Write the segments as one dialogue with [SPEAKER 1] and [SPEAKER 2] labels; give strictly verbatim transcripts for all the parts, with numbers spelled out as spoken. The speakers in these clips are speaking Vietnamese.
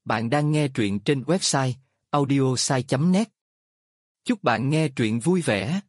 [SPEAKER 1] Bạn đang nghe truyện trên website audiosai chấm net. Chúc bạn nghe truyện vui vẻ.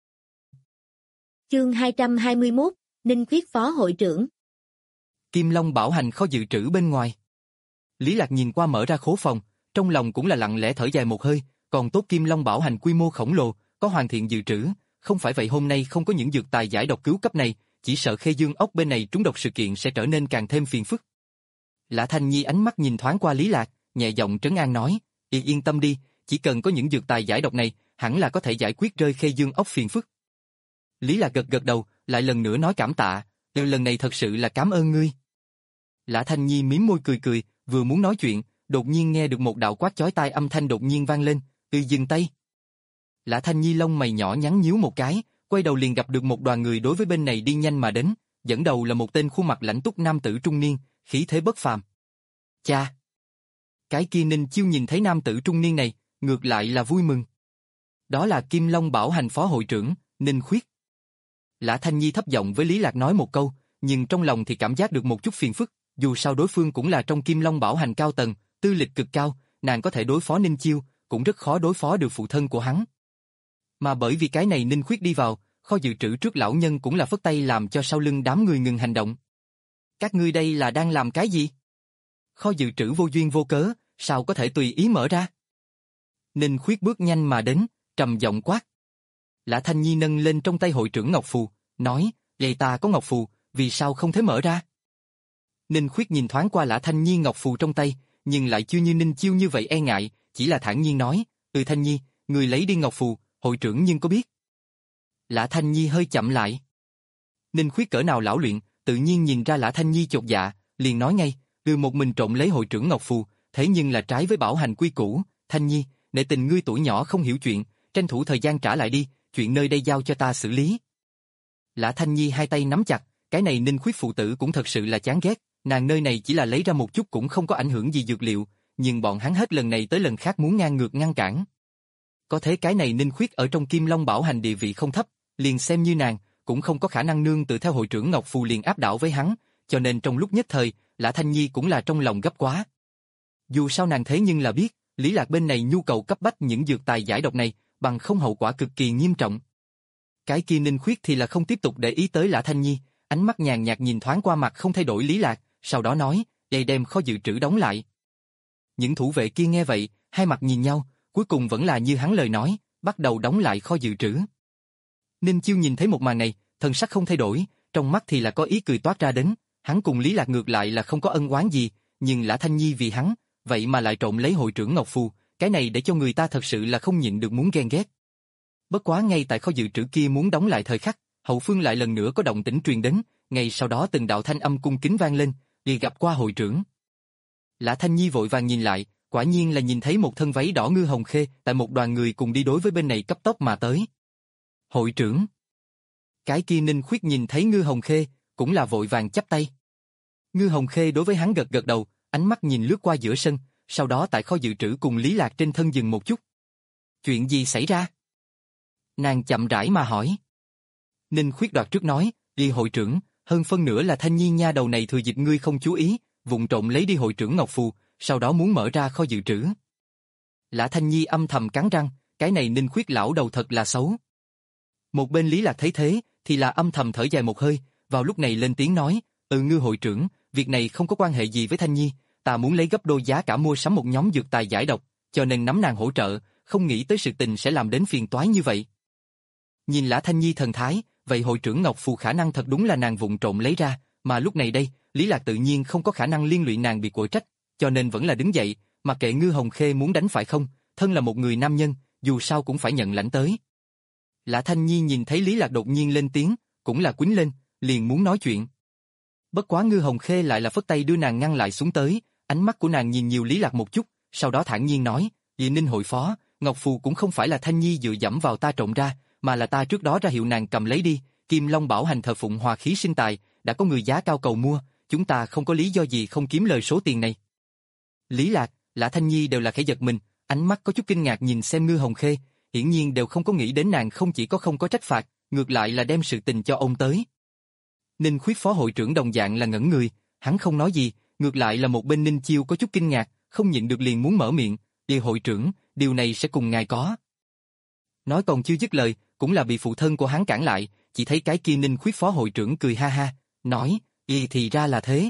[SPEAKER 2] Chương hai trăm hai mươi mốt, Ninh Khuyết phó hội trưởng.
[SPEAKER 1] Kim Long bảo hành kho dự trữ bên ngoài. Lý Lạc nhìn qua mở ra khố phòng, trong lòng cũng là lặng lẽ thở dài một hơi, còn tốt Kim Long bảo hành quy mô khổng lồ, có hoàn thiện dự trữ, không phải vậy hôm nay không có những dược tài giải độc cứu cấp này, chỉ sợ Khê Dương ốc bên này trúng độc sự kiện sẽ trở nên càng thêm phiền phức. Lã Thanh Nhi ánh mắt nhìn thoáng qua Lý Lạc, nhẹ giọng trấn an nói, "Yên yên tâm đi, chỉ cần có những dược tài giải độc này, hẳn là có thể giải quyết rơi Khê Dương ốc phiền phức." Lý Lạc gật gật đầu, lại lần nữa nói cảm tạ, "Ừ, lần này thật sự là cảm ơn ngươi." Lã Thanh Nhi mím môi cười cười, vừa muốn nói chuyện, đột nhiên nghe được một đạo quát chói tai âm thanh đột nhiên vang lên, "Ừ, dừng tay." Lã Thanh Nhi lông mày nhỏ nhắn nhíu một cái, quay đầu liền gặp được một đoàn người đối với bên này đi nhanh mà đến, dẫn đầu là một tên khuôn mặt lãnh túc nam tử trung niên, khí thế bất phàm. Cha! Cái kia Ninh Chiêu nhìn thấy nam tử trung niên này, ngược lại là vui mừng. Đó là Kim Long bảo hành phó hội trưởng, Ninh Khuyết. Lã Thanh Nhi thấp giọng với Lý Lạc nói một câu, nhưng trong lòng thì cảm giác được một chút phiền phức, dù sao đối phương cũng là trong Kim Long bảo hành cao tầng, tư lịch cực cao, nàng có thể đối phó Ninh Chiêu, cũng rất khó đối phó được phụ thân của hắn. Mà bởi vì cái này Ninh Khuyết đi vào, kho dự trữ trước lão nhân cũng là phất tay làm cho sau lưng đám người ngừng hành động. Các ngươi đây là đang làm cái gì? Kho dự trữ vô duyên vô cớ, sao có thể tùy ý mở ra? Ninh Khuyết bước nhanh mà đến, trầm giọng quát. Lã Thanh Nhi nâng lên trong tay hội trưởng Ngọc Phù, nói, vậy ta có Ngọc Phù, vì sao không thể mở ra? Ninh Khuyết nhìn thoáng qua Lã Thanh Nhi Ngọc Phù trong tay, nhưng lại chưa như Ninh Chiêu như vậy e ngại, chỉ là thản nhiên nói, "Ừ Thanh Nhi, người lấy đi Ngọc Phù, hội trưởng nhưng có biết?" Lã Thanh Nhi hơi chậm lại. Ninh Khuyết cỡ nào lão luyện, tự nhiên nhìn ra Lã Thanh Nhi chột dạ, liền nói ngay, "Ừ một mình trộm lấy hội trưởng Ngọc Phù, thế nhưng là trái với bảo hành quy củ, Thanh Nhi, nể tình ngươi tuổi nhỏ không hiểu chuyện, tranh thủ thời gian trả lại đi, chuyện nơi đây giao cho ta xử lý." Lã Thanh Nhi hai tay nắm chặt, cái này Ninh Khuyết phụ tử cũng thật sự là chán ghét, nàng nơi này chỉ là lấy ra một chút cũng không có ảnh hưởng gì dược liệu, nhưng bọn hắn hết lần này tới lần khác muốn ngang ngược ngăn cản. Có thế cái này Ninh Khuyết ở trong Kim Long bảo hành địa vị không thấp, liền xem như nàng, cũng không có khả năng nương tự theo hội trưởng Ngọc Phù liền áp đảo với hắn, cho nên trong lúc nhất thời, Lã Thanh Nhi cũng là trong lòng gấp quá. Dù sao nàng thế nhưng là biết, Lý Lạc bên này nhu cầu cấp bách những dược tài giải độc này, bằng không hậu quả cực kỳ nghiêm trọng. Cái kia Ninh Khuyết thì là không tiếp tục để ý tới Lã Thanh Nhi, ánh mắt nhàn nhạt nhìn thoáng qua mặt không thay đổi Lý Lạc, sau đó nói, "Đây đem kho dự trữ đóng lại." Những thủ vệ kia nghe vậy, hai mặt nhìn nhau, cuối cùng vẫn là như hắn lời nói, bắt đầu đóng lại kho dự trữ. Ninh Chiêu nhìn thấy một màn này, thần sắc không thay đổi, trong mắt thì là có ý cười toát ra đến, hắn cùng Lý Lạc ngược lại là không có ân oán gì, nhưng Lã Thanh Nhi vì hắn, vậy mà lại trộm lấy hội trưởng Ngọc Phù, cái này để cho người ta thật sự là không nhịn được muốn ghen ghét. Bất quá ngay tại kho dự trữ kia muốn đóng lại thời khắc, hậu phương lại lần nữa có động tĩnh truyền đến, ngay sau đó từng đạo thanh âm cung kính vang lên, "Đi gặp qua hội trưởng." Lã Thanh Nhi vội vàng nhìn lại, quả nhiên là nhìn thấy một thân váy đỏ Ngư Hồng Khê tại một đoàn người cùng đi đối với bên này cấp tốc mà tới. "Hội trưởng." Cái kia Ninh Khuyết nhìn thấy Ngư Hồng Khê, cũng là vội vàng chắp tay. Ngư Hồng Khê đối với hắn gật gật đầu, ánh mắt nhìn lướt qua giữa sân, sau đó tại kho dự trữ cùng Lý Lạc trên thân dừng một chút. "Chuyện gì xảy ra?" Nàng chậm rãi mà hỏi. Ninh Khuyết đoạt trước nói, "Đi hội trưởng, hơn phân nửa là Thanh Nhi nha đầu này thừa dịp ngươi không chú ý, vụng trộm lấy đi hội trưởng Ngọc Phù, sau đó muốn mở ra kho dự trữ." Lã Thanh Nhi âm thầm cắn răng, cái này Ninh Khuyết lão đầu thật là xấu. Một bên Lý Lạc thấy thế, thì là âm thầm thở dài một hơi, vào lúc này lên tiếng nói, "Ừ Ngư hội trưởng, việc này không có quan hệ gì với Thanh Nhi, ta muốn lấy gấp đôi giá cả mua sắm một nhóm dược tài giải độc, cho nên nắm nàng hỗ trợ, không nghĩ tới sự tình sẽ làm đến phiền toái như vậy." Nhìn Lã Thanh Nhi thần thái, vậy hội trưởng Ngọc Phù khả năng thật đúng là nàng vụng trộm lấy ra, mà lúc này đây, Lý Lạc tự nhiên không có khả năng liên lụy nàng bị quở trách, cho nên vẫn là đứng dậy, mặc kệ Ngư Hồng Khê muốn đánh phải không, thân là một người nam nhân, dù sao cũng phải nhận lãnh tới. Lã Thanh Nhi nhìn thấy Lý Lạc đột nhiên lên tiếng, cũng là quýnh lên, liền muốn nói chuyện. Bất quá Ngư Hồng Khê lại là phất tay đưa nàng ngăn lại xuống tới, ánh mắt của nàng nhìn nhiều Lý Lạc một chút, sau đó thản nhiên nói, "Vì Ninh hội phó, Ngọc Phù cũng không phải là Thanh Nhi dựa dẫm vào ta trộm ra, mà là ta trước đó ra hiệu nàng cầm lấy đi, Kim Long bảo hành thờ phụng hòa khí sinh tài, đã có người giá cao cầu mua, chúng ta không có lý do gì không kiếm lời số tiền này." Lý Lạc, Lã Thanh Nhi đều là khẽ giật mình, ánh mắt có chút kinh ngạc nhìn xem Ngư Hồng Khê, hiển nhiên đều không có nghĩ đến nàng không chỉ có không có trách phạt, ngược lại là đem sự tình cho ông tới. Ninh Khuyết phó hội trưởng đồng dạng là ngẩn người, hắn không nói gì, ngược lại là một bên Ninh Chiêu có chút kinh ngạc, không nhịn được liền muốn mở miệng, "Địa hội trưởng, điều này sẽ cùng ngài có." Nói còn chưa dứt lời, cũng là bị phụ thân của hắn cản lại, chỉ thấy cái kia Ninh Khuyết phó hội trưởng cười ha ha, nói, "Y thì ra là thế.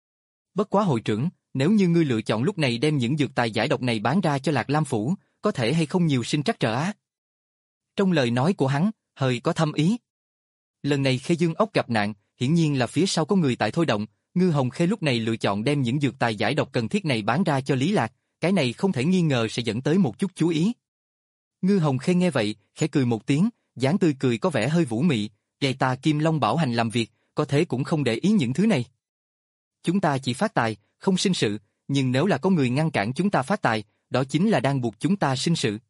[SPEAKER 1] Bất quá hội trưởng, nếu như ngươi lựa chọn lúc này đem những dược tài giải độc này bán ra cho Lạc Lam Phủ, có thể hay không nhiều sinh trắc trở á?" Trong lời nói của hắn, hơi có thâm ý. Lần này Khê Dương ốc gặp nạn, hiển nhiên là phía sau có người tại thôi động, Ngư Hồng Khê lúc này lựa chọn đem những dược tài giải độc cần thiết này bán ra cho Lý Lạc, cái này không thể nghi ngờ sẽ dẫn tới một chút chú ý. Ngư Hồng Khê nghe vậy, khẽ cười một tiếng, dáng tươi cười có vẻ hơi vũ mị, "Vậy ta Kim Long Bảo Hành làm việc, có thể cũng không để ý những thứ này. Chúng ta chỉ phát tài, không sinh sự, nhưng nếu là có người ngăn cản chúng ta phát tài, đó chính là đang buộc chúng ta sinh sự.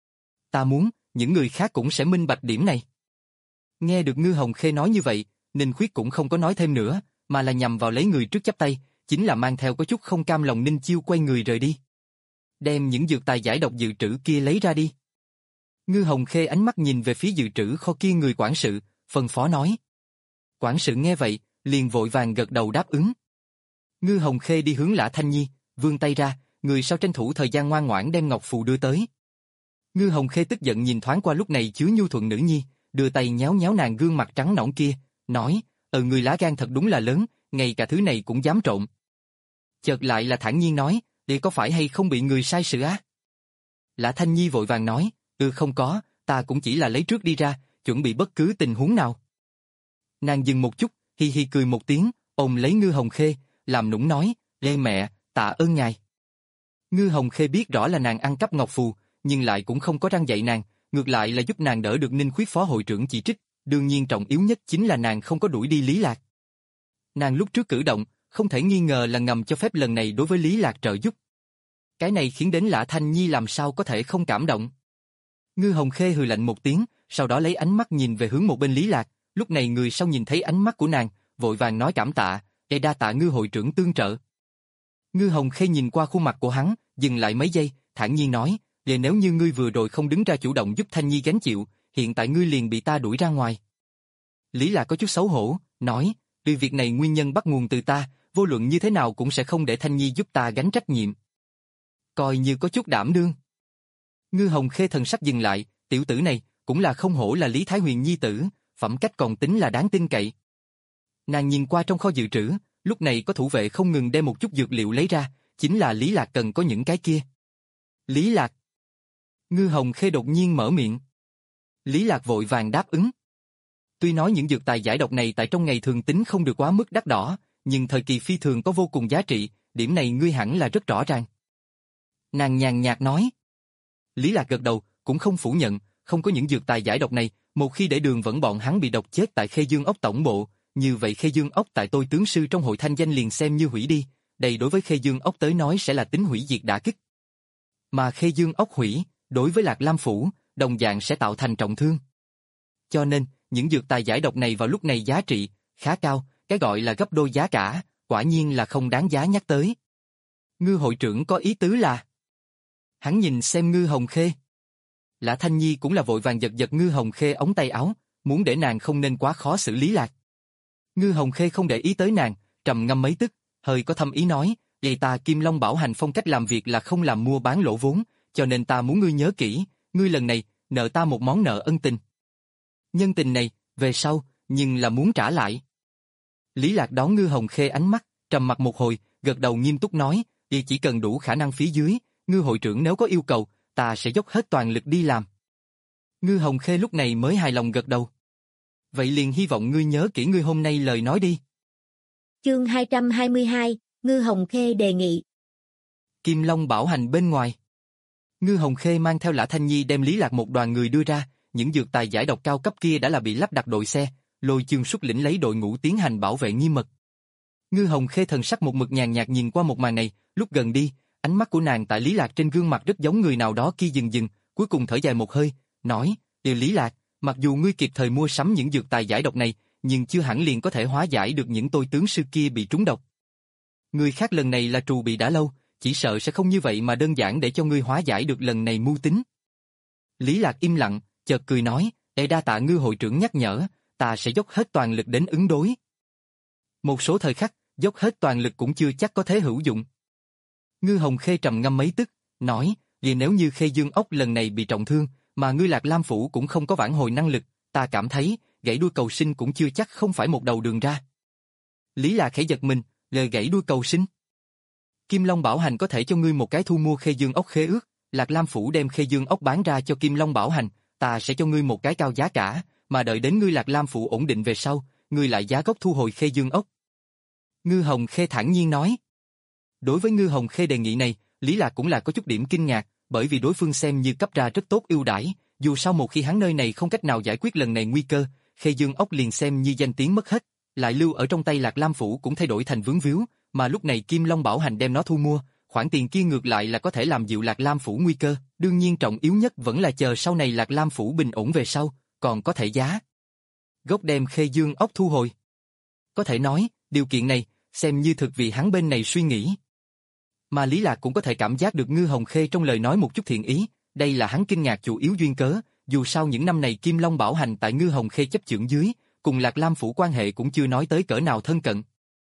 [SPEAKER 1] Ta muốn, những người khác cũng sẽ minh bạch điểm này." Nghe được Ngư Hồng Khê nói như vậy, Ninh Khuyết cũng không có nói thêm nữa, mà là nhằm vào lấy người trước chắp tay, chính là mang theo có chút không cam lòng Ninh Chiêu quay người rời đi. "Đem những dược tài giải độc dự trữ kia lấy ra đi." Ngư Hồng Khê ánh mắt nhìn về phía dự trữ kho kia người quản sự, phân phó nói. Quản sự nghe vậy, liền vội vàng gật đầu đáp ứng. Ngư Hồng Khê đi hướng Lã Thanh Nhi, vươn tay ra, người sau tranh thủ thời gian ngoan ngoãn đem ngọc phù đưa tới. Ngư Hồng Khê tức giận nhìn thoáng qua lúc này chứa nhu thuận nữ nhi, đưa tay nhéo nhéo nàng gương mặt trắng nõn kia, nói, "Ờ người lá gan thật đúng là lớn, ngay cả thứ này cũng dám trộn." Chợt lại là thản nhiên nói, "Để có phải hay không bị người sai sự á?" Lã Thanh Nhi vội vàng nói, "Ừ không có, ta cũng chỉ là lấy trước đi ra, chuẩn bị bất cứ tình huống nào." Nàng dừng một chút, hi hi cười một tiếng, ôm lấy Ngư Hồng Khê, làm nũng nói, "Lê mẹ, tạ ơn ngài." Ngư Hồng Khê biết rõ là nàng ăn cắp ngọc phù, nhưng lại cũng không có răng dạy nàng, ngược lại là giúp nàng đỡ được Ninh Khuyết phó hội trưởng chỉ trích, đương nhiên trọng yếu nhất chính là nàng không có đuổi đi Lý Lạc. Nàng lúc trước cử động, không thể nghi ngờ là ngầm cho phép lần này đối với Lý Lạc trợ giúp. Cái này khiến đến Lã Thanh Nhi làm sao có thể không cảm động. Ngư Hồng Khê hừ lạnh một tiếng, sau đó lấy ánh mắt nhìn về hướng một bên Lý Lạc, lúc này người sau nhìn thấy ánh mắt của nàng, vội vàng nói cảm tạ, "Ê đa tạ Ngư hội trưởng tương trợ." Ngư Hồng Khê nhìn qua khuôn mặt của hắn, dừng lại mấy giây, thản nhiên nói, "Vậy nếu như ngươi vừa rồi không đứng ra chủ động giúp Thanh Nhi gánh chịu, hiện tại ngươi liền bị ta đuổi ra ngoài." Lý Lạc có chút xấu hổ, nói, "Vì việc này nguyên nhân bắt nguồn từ ta, vô luận như thế nào cũng sẽ không để Thanh Nhi giúp ta gánh trách nhiệm." Coi như có chút đảm đương. Ngư Hồng Khê thần sắc dừng lại, tiểu tử này cũng là không hổ là Lý Thái Huyền nhi tử, phẩm cách còn tính là đáng tin cậy. Nàng nhìn qua trong kho dự trữ, lúc này có thủ vệ không ngừng đem một chút dược liệu lấy ra, chính là Lý Lạc cần có những cái kia. Lý Lạc. Ngư Hồng Khê đột nhiên mở miệng. Lý Lạc vội vàng đáp ứng. Tuy nói những dược tài giải độc này tại trong ngày thường tính không được quá mức đắt đỏ, nhưng thời kỳ phi thường có vô cùng giá trị, điểm này ngươi hẳn là rất rõ ràng. Nàng nhàn nhạt nói. Lý Lạc gật đầu, cũng không phủ nhận, không có những dược tài giải độc này, một khi để Đường Vẫn bọn hắn bị độc chết tại Khê Dương ốc tổng bộ, như vậy Khê Dương ốc tại tôi tướng sư trong hội thanh danh liền xem như hủy đi, đây đối với Khê Dương ốc tới nói sẽ là tính hủy diệt đả kích. Mà Khê Dương ốc hủy, đối với Lạc Lam phủ, đồng dạng sẽ tạo thành trọng thương. Cho nên, những dược tài giải độc này vào lúc này giá trị khá cao, cái gọi là gấp đôi giá cả, quả nhiên là không đáng giá nhắc tới. Ngư hội trưởng có ý tứ là? Hắn nhìn xem Ngư Hồng Khê. Lã Thanh Nhi cũng là vội vàng giật giật Ngư Hồng Khê ống tay áo, muốn để nàng không nên quá khó xử lý Lạc. Ngư Hồng Khê không để ý tới nàng, trầm ngâm mấy tức, hơi có thâm ý nói, vậy ta Kim Long Bảo Hành phong cách làm việc là không làm mua bán lỗ vốn, cho nên ta muốn ngươi nhớ kỹ, ngươi lần này nợ ta một món nợ ân tình. Nhân tình này, về sau, nhưng là muốn trả lại. Lý Lạc đón Ngư Hồng Khê ánh mắt, trầm mặt một hồi, gật đầu nghiêm túc nói, y chỉ cần đủ khả năng phía dưới, Ngư hội trưởng nếu có yêu cầu, ta sẽ dốc hết toàn lực đi làm. Ngư Hồng Khê lúc này mới hài lòng gật đầu. Vậy liền hy vọng ngươi nhớ kỹ ngươi hôm nay lời nói đi.
[SPEAKER 2] Chương hai trăm hai mươi hai, Ngư Hồng Khê đề nghị.
[SPEAKER 1] Kim Long Bảo Hành bên ngoài. Ngư Hồng Khê mang theo Lã Thanh Nhi đem Lý Lạc một đoàn người đưa ra, những dược tài giải độc cao cấp kia đã là bị lắp đặt đội xe, Lôi Chương xuất lĩnh lấy đội ngũ tiến hành bảo vệ nghiêm mật. Ngư Hồng Khê thần sắc một mực nhàn nhạt nhìn qua một màn này, lúc gần đi, ánh mắt của nàng tại Lý Lạc trên gương mặt rất giống người nào đó kia dừng dừng, cuối cùng thở dài một hơi, nói, "Điều Lý Lạc, mặc dù ngươi kịp thời mua sắm những dược tài giải độc này, nhưng chưa hẳn liền có thể hóa giải được những tôi tướng sư kia bị trúng độc. Người khác lần này là trù bị đã lâu, chỉ sợ sẽ không như vậy mà đơn giản để cho ngươi hóa giải được lần này mưu tính." Lý Lạc im lặng, chợt cười nói, "Để đa tạ Ngư hội trưởng nhắc nhở, ta sẽ dốc hết toàn lực đến ứng đối." Một số thời khắc, dốc hết toàn lực cũng chưa chắc có thế hữu dụng. Ngư Hồng Khê trầm ngâm mấy tức, nói, vì nếu như Khê Dương Ốc lần này bị trọng thương, mà ngươi Lạc Lam Phủ cũng không có vãn hồi năng lực, ta cảm thấy, gãy đuôi cầu sinh cũng chưa chắc không phải một đầu đường ra. Lý Lạc khẽ giật mình, lời gãy đuôi cầu sinh. Kim Long Bảo Hành có thể cho ngươi một cái thu mua Khê Dương Ốc khế ước, Lạc Lam Phủ đem Khê Dương Ốc bán ra cho Kim Long Bảo Hành, ta sẽ cho ngươi một cái cao giá cả, mà đợi đến ngươi Lạc Lam Phủ ổn định về sau, ngươi lại giá gốc thu hồi Khê Dương Ốc. Ngư Hồng Khê thản nhiên nói. Đối với Ngư Hồng Khê đề nghị này, Lý Lạc cũng là có chút điểm kinh ngạc, bởi vì đối phương xem như cấp ra rất tốt ưu đãi, dù sao một khi hắn nơi này không cách nào giải quyết lần này nguy cơ, Khê Dương Ốc liền xem như danh tiếng mất hết, lại lưu ở trong tay Lạc Lam Phủ cũng thay đổi thành vướng víu, mà lúc này Kim Long Bảo Hành đem nó thu mua, khoản tiền kia ngược lại là có thể làm dịu Lạc Lam Phủ nguy cơ, đương nhiên trọng yếu nhất vẫn là chờ sau này Lạc Lam Phủ bình ổn về sau, còn có thể giá gốc đem Khê Dương Ốc thu hồi. Có thể nói, điều kiện này, xem như thực vì hắn bên này suy nghĩ. Mà Lý Lạc cũng có thể cảm giác được Ngư Hồng Khê trong lời nói một chút thiện ý, đây là hắn kinh ngạc chủ yếu duyên cớ, dù sao những năm này Kim Long Bảo Hành tại Ngư Hồng Khê chấp chưởng dưới, cùng Lạc Lam Phủ quan hệ cũng chưa nói tới cỡ nào thân cận.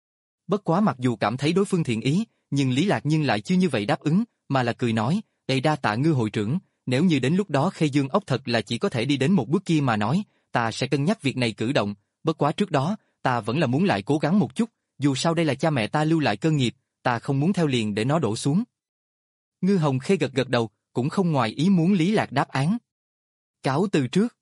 [SPEAKER 1] Bất quá mặc dù cảm thấy đối phương thiện ý, nhưng Lý Lạc nhưng lại chưa như vậy đáp ứng, mà là cười nói, đây đa tạ Ngư hội trưởng, nếu như đến lúc đó Khê Dương Ốc thật là chỉ có thể đi đến một bước kia mà nói, ta sẽ cân nhắc việc này cử động, bất quá trước đó, ta vẫn là muốn lại cố gắng một chút, dù sao đây là cha mẹ ta lưu lại cơ nghiệp, ta không muốn theo liền để nó đổ xuống. Ngư Hồng Khê gật gật đầu, cũng không ngoài ý muốn Lý Lạc đáp án. Cáo từ trước.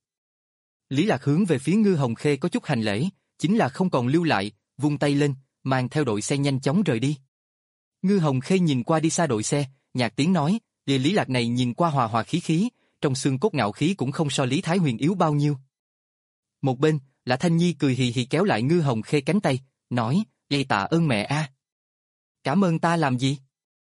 [SPEAKER 1] Lý Lạc hướng về phía Ngư Hồng Khê có chút hành lễ, chính là không còn lưu lại, vung tay lên, mang theo đội xe nhanh chóng rời đi. Ngư Hồng Khê nhìn qua đi xa đội xe, nhạt tiếng nói, địa Lý Lạc này nhìn qua hòa hòa khí khí, trong xương cốt ngạo khí cũng không so Lý Thái Huyền yếu bao nhiêu. Một bên, Lã Thanh Nhi cười hì hì kéo lại Ngư Hồng Khê cánh tay, nói, "Vậy tạ ơn mẹ a." "Cảm ơn ta làm gì?"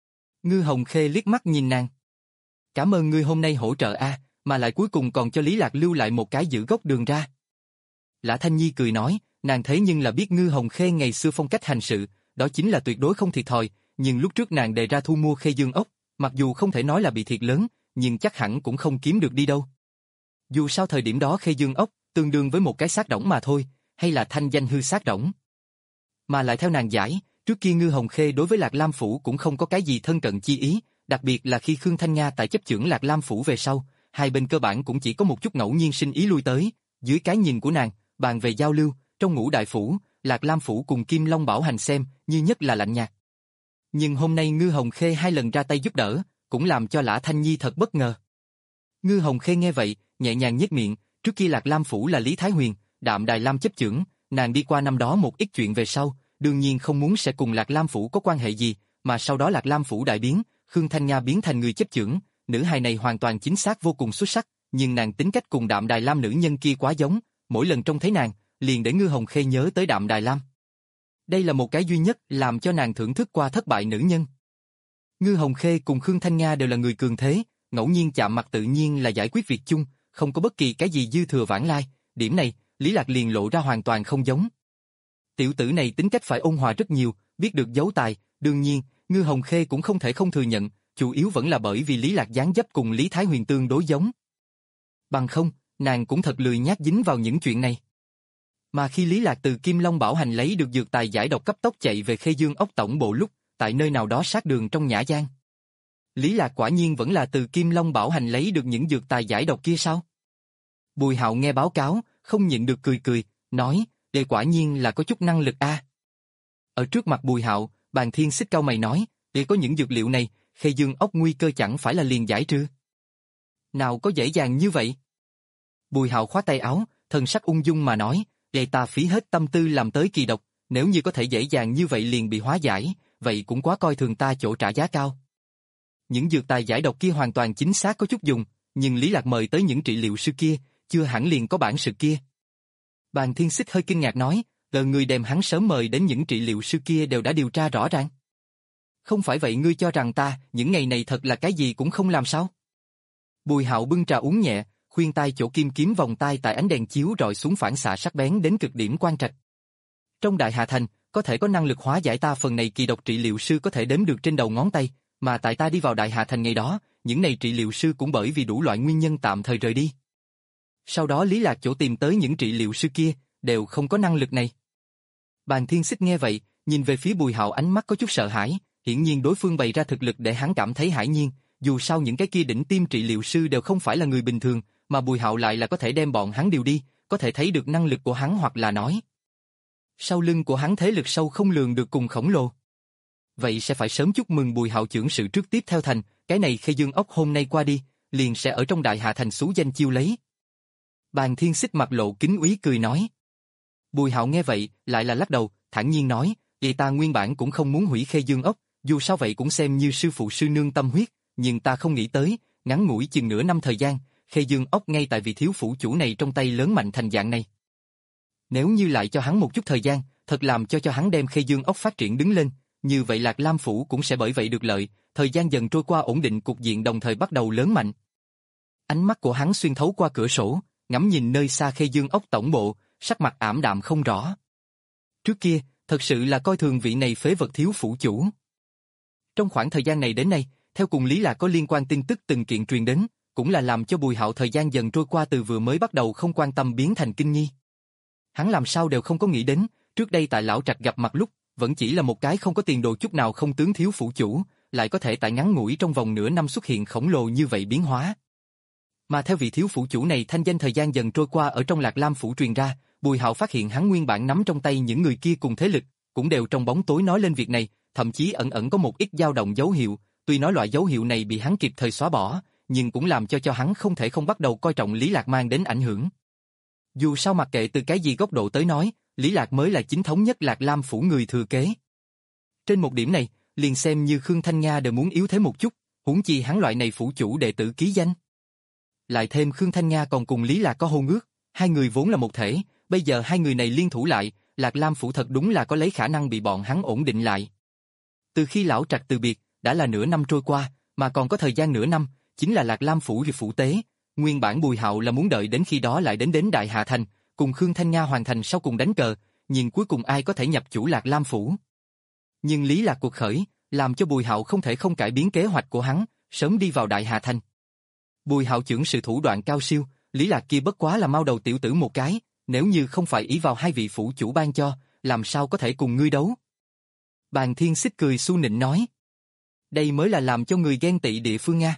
[SPEAKER 1] Ngư Hồng Khê liếc mắt nhìn nàng. "Cảm ơn ngươi hôm nay hỗ trợ a, mà lại cuối cùng còn cho Lý Lạc lưu lại một cái giữ gốc đường ra." Lã Thanh Nhi cười nói, nàng thế nhưng là biết Ngư Hồng Khê ngày xưa phong cách hành sự, đó chính là tuyệt đối không thiệt thòi, nhưng lúc trước nàng đề ra thu mua Khê Dương Ốc, mặc dù không thể nói là bị thiệt lớn, nhưng chắc hẳn cũng không kiếm được đi đâu. Dù sao thời điểm đó Khê Dương Ốc tương đương với một cái xác rỗng mà thôi, hay là thanh danh hư xác rỗng. Mà lại theo nàng giải, trước kia Ngư Hồng Khê đối với Lạc Lam Phủ cũng không có cái gì thân cận chi ý, đặc biệt là khi Khương Thanh Nga tại chấp chưởng Lạc Lam Phủ về sau, hai bên cơ bản cũng chỉ có một chút ngẫu nhiên sinh ý lui tới, dưới cái nhìn của nàng, bàn về giao lưu, trong Ngũ Đại Phủ, Lạc Lam Phủ cùng Kim Long Bảo Hành xem như nhất là lạnh nhạt. Nhưng hôm nay Ngư Hồng Khê hai lần ra tay giúp đỡ, cũng làm cho Lã Thanh Nhi thật bất ngờ. Ngư Hồng Khê nghe vậy, nhẹ nhàng nhếch miệng, trước kia Lạc Lam Phủ là Lý Thái Huyền, Đạm Đài Lam chấp chưởng, nàng đi qua năm đó một ít chuyện về sau, đương nhiên không muốn sẽ cùng Lạc Lam Phủ có quan hệ gì, mà sau đó Lạc Lam Phủ đại biến, Khương Thanh Nga biến thành người chấp chưởng, nữ hài này hoàn toàn chính xác vô cùng xuất sắc, nhưng nàng tính cách cùng Đạm Đài Lam nữ nhân kia quá giống, mỗi lần trông thấy nàng, liền để Ngư Hồng Khê nhớ tới Đạm Đài Lam. Đây là một cái duy nhất làm cho nàng thưởng thức qua thất bại nữ nhân. Ngư Hồng Khê cùng Khương Thanh Nga đều là người cường thế, ngẫu nhiên chạm mặt tự nhiên là giải quyết việc chung, không có bất kỳ cái gì dư thừa vãng lai, điểm này, Lý Lạc liền lộ ra hoàn toàn không giống. Tiểu tử này tính cách phải ôn hòa rất nhiều, biết được giấu tài, đương nhiên, Ngư Hồng Khê cũng không thể không thừa nhận, chủ yếu vẫn là bởi vì Lý Lạc dáng dấp cùng Lý Thái Huyền tương đối giống. Bằng không, nàng cũng thật lười nhác dính vào những chuyện này. Mà khi Lý Lạc từ Kim Long Bảo Hành lấy được dược tài giải độc cấp tốc chạy về Khê Dương Ốc tổng bộ lúc, tại nơi nào đó sát đường trong Nhã Giang. Lý Lạc quả nhiên vẫn là từ Kim Long Bảo Hành lấy được những dược tài giải độc kia sao? Bùi Hạo nghe báo cáo, không nhịn được cười cười, nói, đây quả nhiên là có chút năng lực a. Ở trước mặt Bùi Hạo, Bàn Thiên Xích cau mày nói, để có những dược liệu này, Khê Dương Ốc nguy cơ chẳng phải là liền giải trừ. Nào có dễ dàng như vậy? Bùi Hạo khoát tay áo, thần sắc ung dung mà nói, để ta phí hết tâm tư làm tới kỳ độc, nếu như có thể dễ dàng như vậy liền bị hóa giải, vậy cũng quá coi thường ta chỗ trả giá cao. Những dược tài giải độc kia hoàn toàn chính xác có chút dùng, nhưng Lý Lạc mời tới những trị liệu sư kia, chưa hẳn liền có bản sự kia. Bàn Thiên Xích hơi kinh ngạc nói, đợi người đem hắn sớm mời đến những trị liệu sư kia đều đã điều tra rõ ràng. Không phải vậy ngươi cho rằng ta, những ngày này thật là cái gì cũng không làm sao? Bùi Hạo bưng trà uống nhẹ, khuyên tai chỗ kim kiếm vòng tai tại ánh đèn chiếu rọi xuống phản xạ sắc bén đến cực điểm quan trạch. Trong Đại Hà Thành, có thể có năng lực hóa giải ta phần này kỳ độc trị liệu sư có thể đếm được trên đầu ngón tay, mà tại ta đi vào Đại Hà Thành ngày đó, những này trị liệu sư cũng bởi vì đủ loại nguyên nhân tạm thời rời đi. Sau đó Lý Lạc chỗ tìm tới những trị liệu sư kia, đều không có năng lực này. Bàn Thiên Xích nghe vậy, nhìn về phía Bùi Hạo ánh mắt có chút sợ hãi, hiển nhiên đối phương bày ra thực lực để hắn cảm thấy hãi nhiên, dù sao những cái kia đỉnh tiêm trị liệu sư đều không phải là người bình thường, mà Bùi Hạo lại là có thể đem bọn hắn điều đi, có thể thấy được năng lực của hắn hoặc là nói. Sau lưng của hắn thế lực sâu không lường được cùng khổng lồ. Vậy sẽ phải sớm chúc mừng Bùi Hạo trưởng sự trước tiếp theo thành, cái này Khê Dương ốc hôm nay qua đi, liền sẽ ở trong Đại Hạ thành xú danh chiêu lấy. Bàn Thiên Xích mặt lộ kính úy cười nói. Bùi Hạo nghe vậy, lại là lắc đầu, thản nhiên nói, "Vậy ta nguyên bản cũng không muốn hủy Khê Dương ốc, dù sao vậy cũng xem như sư phụ sư nương tâm huyết, nhưng ta không nghĩ tới, ngắn ngủi chừng nửa năm thời gian, Khê Dương ốc ngay tại vị thiếu phủ chủ này trong tay lớn mạnh thành dạng này. Nếu như lại cho hắn một chút thời gian, thật làm cho cho hắn đem Khê Dương ốc phát triển đứng lên, như vậy Lạc Lam phủ cũng sẽ bởi vậy được lợi, thời gian dần trôi qua ổn định cục diện đồng thời bắt đầu lớn mạnh." Ánh mắt của hắn xuyên thấu qua cửa sổ, ngắm nhìn nơi xa Khê Dương ốc tổng bộ, sắc mặt ảm đạm không rõ. Trước kia, thật sự là coi thường vị này phế vật thiếu phủ chủ. Trong khoảng thời gian này đến nay, theo cùng Lý Lạc có liên quan tin tức từng kiện truyền đến, cũng là làm cho Bùi Hạo thời gian dần trôi qua từ vừa mới bắt đầu không quan tâm biến thành kinh nghi. Hắn làm sao đều không có nghĩ đến, trước đây tại lão trạch gặp mặt lúc, vẫn chỉ là một cái không có tiền đồ chút nào không tướng thiếu phủ chủ, lại có thể tại ngắn ngủi trong vòng nửa năm xuất hiện khổng lồ như vậy biến hóa. Mà theo vị thiếu phủ chủ này thanh danh thời gian dần trôi qua ở trong Lạc Lam phủ truyền ra, Bùi Hạo phát hiện hắn nguyên bản nắm trong tay những người kia cùng thế lực, cũng đều trong bóng tối nói lên việc này, thậm chí ẩn ẩn có một ít dao động dấu hiệu, tuy nói loại dấu hiệu này bị hắn kịp thời xóa bỏ, nhưng cũng làm cho cho hắn không thể không bắt đầu coi trọng Lý Lạc mang đến ảnh hưởng. Dù sao mặc kệ từ cái gì góc độ tới nói, Lý Lạc mới là chính thống nhất Lạc Lam phủ người thừa kế. Trên một điểm này, liền xem như Khương Thanh Nga đều muốn yếu thế một chút, huống chi hắn loại này phủ chủ đệ tử ký danh. Lại thêm Khương Thanh Nga còn cùng Lý Lạc có hôn ước, hai người vốn là một thể, bây giờ hai người này liên thủ lại, Lạc Lam phủ thật đúng là có lấy khả năng bị bọn hắn ổn định lại. Từ khi lão trạch từ biệt, đã là nửa năm trôi qua, mà còn có thời gian nửa năm, chính là Lạc Lam phủ phủ tế. Nguyên bản Bùi Hạo là muốn đợi đến khi đó lại đến đến Đại Hạ thành, cùng Khương Thanh Nga hoàn thành sau cùng đánh cờ, nhưng cuối cùng ai có thể nhập chủ Lạc Lam phủ. Nhưng Lý Lạc cuộc khởi, làm cho Bùi Hạo không thể không cải biến kế hoạch của hắn, sớm đi vào Đại Hạ thành. Bùi Hạo trưởng sự thủ đoạn cao siêu, Lý Lạc kia bất quá là mau đầu tiểu tử một cái, nếu như không phải ý vào hai vị phủ chủ ban cho, làm sao có thể cùng ngươi đấu. Bàn Thiên Xích cười su nịnh nói. Đây mới là làm cho người ghen tị địa phương Nga.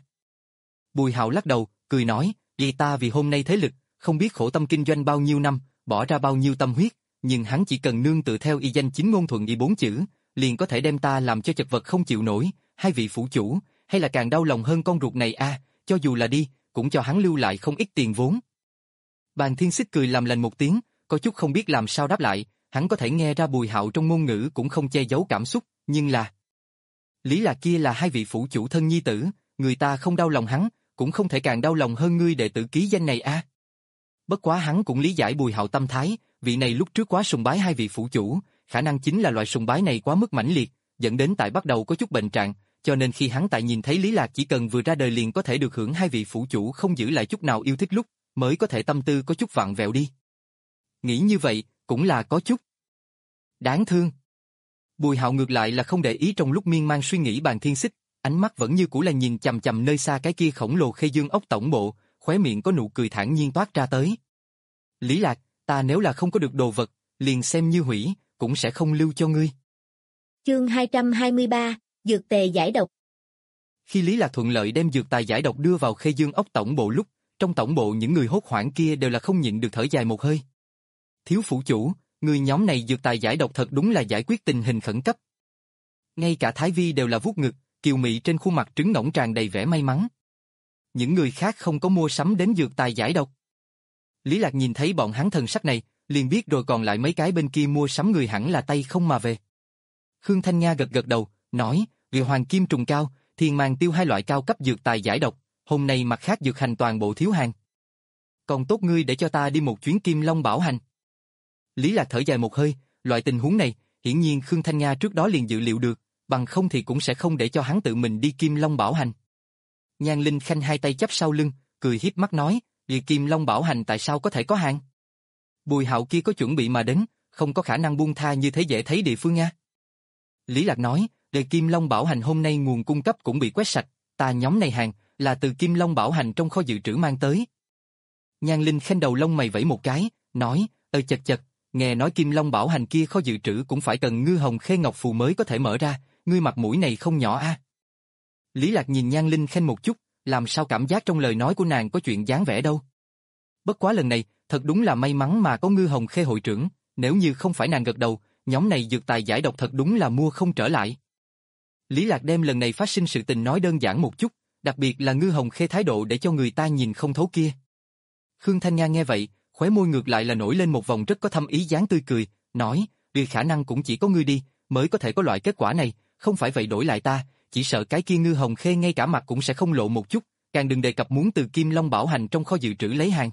[SPEAKER 1] Bùi Hạo lắc đầu, cười nói, vì ta vì hôm nay thế lực, không biết khổ tâm kinh doanh bao nhiêu năm, bỏ ra bao nhiêu tâm huyết, nhưng hắn chỉ cần nương tự theo y danh chính ngôn thuận y bốn chữ, liền có thể đem ta làm cho chật vật không chịu nổi, hai vị phủ chủ, hay là càng đau lòng hơn con ruột này a, à, cho dù là đi, cũng cho hắn lưu lại không ít tiền vốn. Bàn Thiên Xích cười làm lành một tiếng, có chút không biết làm sao đáp lại, hắn có thể nghe ra Bùi Hạo trong ngôn ngữ cũng không che giấu cảm xúc, nhưng là... Lý Lạc kia là hai vị phủ chủ thân nhi tử, người ta không đau lòng hắn, cũng không thể càng đau lòng hơn ngươi đệ tử ký danh này a. À. Bất quá hắn cũng lý giải Bùi Hạo tâm thái, vị này lúc trước quá sùng bái hai vị phủ chủ, khả năng chính là loại sùng bái này quá mức mãnh liệt, dẫn đến tại bắt đầu có chút bệnh trạng, cho nên khi hắn tại nhìn thấy Lý Lạc chỉ cần vừa ra đời liền có thể được hưởng hai vị phủ chủ không giữ lại chút nào yêu thích lúc, mới có thể tâm tư có chút vặn vẹo đi. Nghĩ như vậy, cũng là có chút đáng thương. Bùi Hạo ngược lại là không để ý trong lúc miên man suy nghĩ Bàn Thiên Xích, ánh mắt vẫn như cũ là nhìn chằm chằm nơi xa cái kia khổng lồ Khê Dương ốc tổng bộ, khóe miệng có nụ cười thản nhiên toát ra tới. Lý Lạc, ta nếu là không có được đồ vật, liền xem như hủy, cũng sẽ không lưu cho ngươi.
[SPEAKER 2] Chương hai trăm hai mươi ba, Dược tề giải độc.
[SPEAKER 1] Khi Lý Lạc thuận lợi đem dược tài giải độc đưa vào Khê Dương ốc tổng bộ lúc, trong tổng bộ những người hốt hoảng kia đều là không nhịn được thở dài một hơi. Thiếu phủ chủ, người nhóm này dược tài giải độc thật đúng là giải quyết tình hình khẩn cấp. Ngay cả Thái Vi đều là vuốt ngực, kiều mị trên khuôn mặt trứng ngỗng tràn đầy vẻ may mắn. Những người khác không có mua sắm đến dược tài giải độc. Lý Lạc nhìn thấy bọn hắn thần sắc này, liền biết rồi còn lại mấy cái bên kia mua sắm người hẳn là tay không mà về. Khương Thanh Nga gật gật đầu, nói, vì hoàng kim trùng cao, thiên màng tiêu hai loại cao cấp dược tài giải độc, hôm nay mặt khác dược hành toàn bộ thiếu hàng. Còn tốt ngươi để cho ta đi một chuyến Kim Long Bảo Hành. Lý Lạc thở dài một hơi, loại tình huống này, hiển nhiên Khương Thanh Nga trước đó liền dự liệu được, bằng không thì cũng sẽ không để cho hắn tự mình đi Kim Long Bảo Hành. Nhan Linh Khanh hai tay chắp sau lưng, cười hiếp mắt nói, vì Kim Long Bảo Hành tại sao có thể có hàng? Bùi Hạo kia có chuẩn bị mà đến, không có khả năng buông tha như thế dễ thấy địa phương nha. Lý Lạc nói, để Kim Long Bảo Hành hôm nay nguồn cung cấp cũng bị quét sạch, ta nhóm này hàng, là từ Kim Long Bảo Hành trong kho dự trữ mang tới. Nhan Linh Khanh đầu lông mày vẫy một cái, nói, ơi chật chật, nghe nói Kim Long Bảo Hành kia kho dự trữ cũng phải cần ngư hồng khê ngọc phù mới có thể mở ra, ngươi mặt mũi này không nhỏ a. Lý Lạc nhìn Nhan Linh Khanh một chút, làm sao cảm giác trong lời nói của nàng có chuyện dáng vẻ đâu. Bất quá lần này, thật đúng là may mắn mà có Ngư Hồng Khê hội trưởng, nếu như không phải nàng gật đầu, nhóm này dược tài giải độc thật đúng là mua không trở lại. Lý Lạc đem lần này phát sinh sự tình nói đơn giản một chút, đặc biệt là Ngư Hồng Khê thái độ để cho người ta nhìn không thấu kia. Khương Thanh Nga nghe vậy, khóe môi ngược lại là nổi lên một vòng rất có thâm ý dáng tươi cười, nói, "Vì khả năng cũng chỉ có ngươi đi, mới có thể có loại kết quả này, không phải vậy đổi lại ta, chỉ sợ cái kia Ngư Hồng Khê ngay cả mặt cũng sẽ không lộ một chút, càng đừng đề cập muốn từ Kim Long Bảo Hành trong kho dự trữ lấy hàng."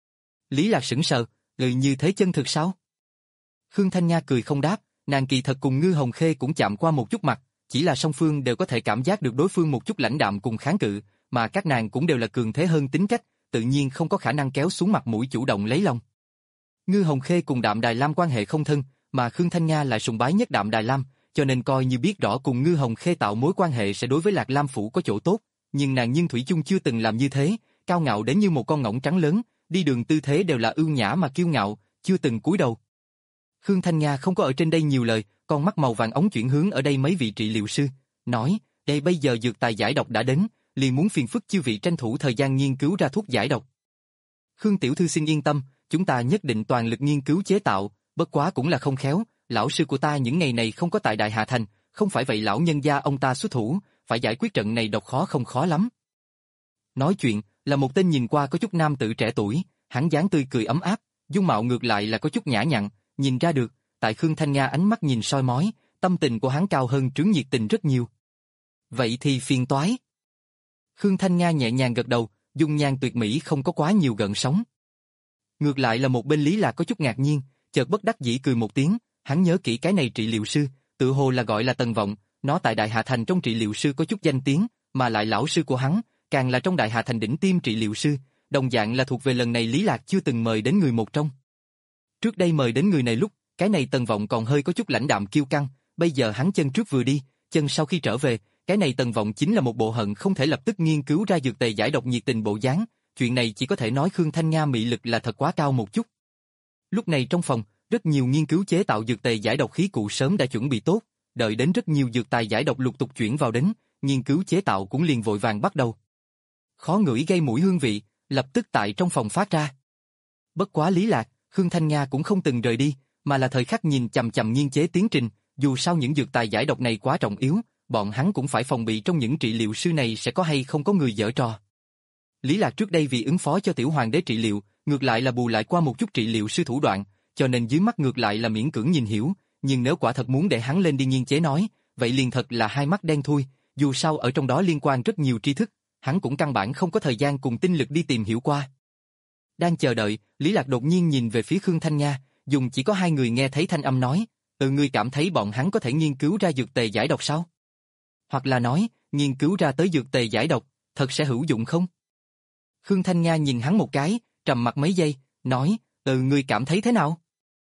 [SPEAKER 1] Lý Lạc sững sờ, người như thế chân thực sao? Khương Thanh Nga cười không đáp, nàng kỳ thật cùng Ngư Hồng Khê cũng chạm qua một chút mặt, chỉ là song phương đều có thể cảm giác được đối phương một chút lãnh đạm cùng kháng cự, mà các nàng cũng đều là cường thế hơn tính cách, tự nhiên không có khả năng kéo xuống mặt mũi chủ động lấy lòng. Ngư Hồng Khê cùng Đạm Đài Lam quan hệ không thân, mà Khương Thanh Nga lại sùng bái nhất Đạm Đài Lam, cho nên coi như biết rõ cùng Ngư Hồng Khê tạo mối quan hệ sẽ đối với Lạc Lam phủ có chỗ tốt, nhưng nàng nhưng thủy chung chưa từng làm như thế, cao ngạo đến như một con ngỗng trắng lớn, đi đường tư thế đều là ưu nhã mà kiêu ngạo, chưa từng cúi đầu. Khương Thanh Nga không có ở trên đây nhiều lời, con mắt màu vàng ống chuyển hướng ở đây mấy vị trị liệu sư, nói, đây bây giờ dược tài giải độc đã đến, liền muốn phiền phức chư vị tranh thủ thời gian nghiên cứu ra thuốc giải độc. Khương tiểu thư xin yên tâm, chúng ta nhất định toàn lực nghiên cứu chế tạo, bất quá cũng là không khéo, lão sư của ta những ngày này không có tại Đại Hà Thành, không phải vậy lão nhân gia ông ta xuất thủ, phải giải quyết trận này độc khó không khó lắm. Nói chuyện, là một tên nhìn qua có chút nam tử trẻ tuổi, hắn dáng tươi cười ấm áp, dung mạo ngược lại là có chút nhã nhặn, nhìn ra được, tại Khương Thanh Nga ánh mắt nhìn soi mói, tâm tình của hắn cao hơn trướng nhiệt tình rất nhiều. Vậy thì phiền toái. Khương Thanh Nga nhẹ nhàng gật đầu, dung nhan tuyệt mỹ không có quá nhiều gợn sóng. Ngược lại là một bên Lý Lạc có chút ngạc nhiên, chợt bất đắc dĩ cười một tiếng, hắn nhớ kỹ cái này trị liệu sư, tự hồ là gọi là Tần Vọng, nó tại Đại Hà Thành trong trị liệu sư có chút danh tiếng, mà lại lão sư của hắn, càng là trong Đại Hà Thành đỉnh tiêm trị liệu sư, đồng dạng là thuộc về lần này Lý Lạc chưa từng mời đến người một trong. Trước đây mời đến người này lúc, cái này Tần Vọng còn hơi có chút lãnh đạm kiêu căng, bây giờ hắn chân trước vừa đi, chân sau khi trở về, cái này Tần Vọng chính là một bộ hận không thể lập tức nghiên cứu ra dược tề giải độc nhiệt tình bộ dáng, chuyện này chỉ có thể nói Khương Thanh Nga mị lực là thật quá cao một chút. Lúc này trong phòng, rất nhiều nghiên cứu chế tạo dược tề giải độc khí cụ sớm đã chuẩn bị tốt, đợi đến rất nhiều dược tài giải độc lục tục chuyển vào đến, nghiên cứu chế tạo cũng liền vội vàng bắt đầu. Khó ngửi gây mũi hương vị, lập tức tại trong phòng phát ra. Bất quá Lý Lạc, Khương Thanh Nga cũng không từng rời đi, mà là thời khắc nhìn chằm chằm nghiên chế tiến trình, dù sao những dược tài giải độc này quá trọng yếu, bọn hắn cũng phải phòng bị trong những trị liệu sư này sẽ có hay không có người giở trò. Lý Lạc trước đây vì ứng phó cho tiểu hoàng đế trị liệu, ngược lại là bù lại qua một chút trị liệu sư thủ đoạn, cho nên dưới mắt ngược lại là miễn cưỡng nhìn hiểu, nhưng nếu quả thật muốn để hắn lên đi nghiên chế nói, vậy liền thật là hai mắt đen thui, dù sao ở trong đó liên quan rất nhiều tri thức, hắn cũng căn bản không có thời gian cùng tinh lực đi tìm hiểu qua. Đang chờ đợi, Lý Lạc đột nhiên nhìn về phía Khương Thanh Nga, dùng chỉ có hai người nghe thấy thanh âm nói, "Ừ, ngươi cảm thấy bọn hắn có thể nghiên cứu ra dược tề giải độc sao? Hoặc là nói, nghiên cứu ra tới dược tề giải độc, thật sẽ hữu dụng không?" Khương Thanh Nga nhìn hắn một cái, trầm mặt mấy giây, nói, "Ừ, ngươi cảm thấy thế nào?"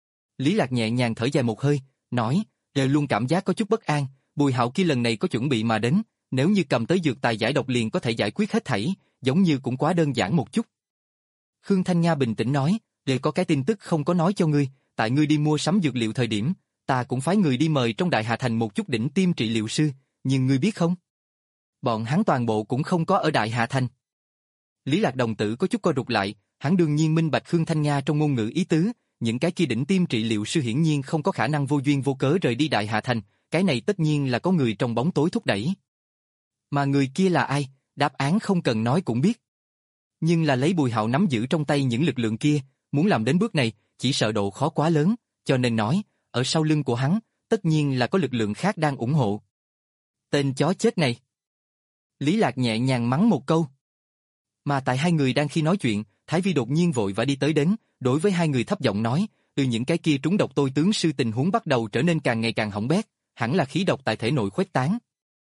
[SPEAKER 1] Lý Lạc nhẹ nhàng thở dài một hơi, nói, "Đều luôn cảm giác có chút bất an, Bùi Hạo kia lần này có chuẩn bị mà đến, nếu như cầm tới dược tài giải độc liền có thể giải quyết hết thảy, giống như cũng quá đơn giản một chút." Khương Thanh Nga bình tĩnh nói, "Đều có cái tin tức không có nói cho ngươi, tại ngươi đi mua sắm dược liệu thời điểm, ta cũng phái người đi mời trong Đại Hà Thành một chút đỉnh tiêm trị liệu sư, nhưng ngươi biết không? Bọn hắn toàn bộ cũng không có ở Đại Hà Thành." Lý Lạc đồng tử có chút co rụt lại, hắn đương nhiên minh bạch Khương Thanh Nga trong ngôn ngữ ý tứ, những cái kia đỉnh tiêm trị liệu sư hiển nhiên không có khả năng vô duyên vô cớ rời đi Đại Hà Thành, cái này tất nhiên là có người trong bóng tối thúc đẩy. Mà người kia là ai, đáp án không cần nói cũng biết. Nhưng là lấy Bùi Hạo nắm giữ trong tay những lực lượng kia, muốn làm đến bước này, chỉ sợ độ khó quá lớn, cho nên nói, ở sau lưng của hắn, tất nhiên là có lực lượng khác đang ủng hộ. Tên chó chết này. Lý Lạc nhẹ nhàng mắng một câu. Mà tại hai người đang khi nói chuyện, Thái Vi đột nhiên vội vã đi tới đến, đối với hai người thấp giọng nói, từ những cái kia trúng độc tôi tướng sư tình huống bắt đầu trở nên càng ngày càng hỏng bét, hẳn là khí độc tại thể nội khuếch tán.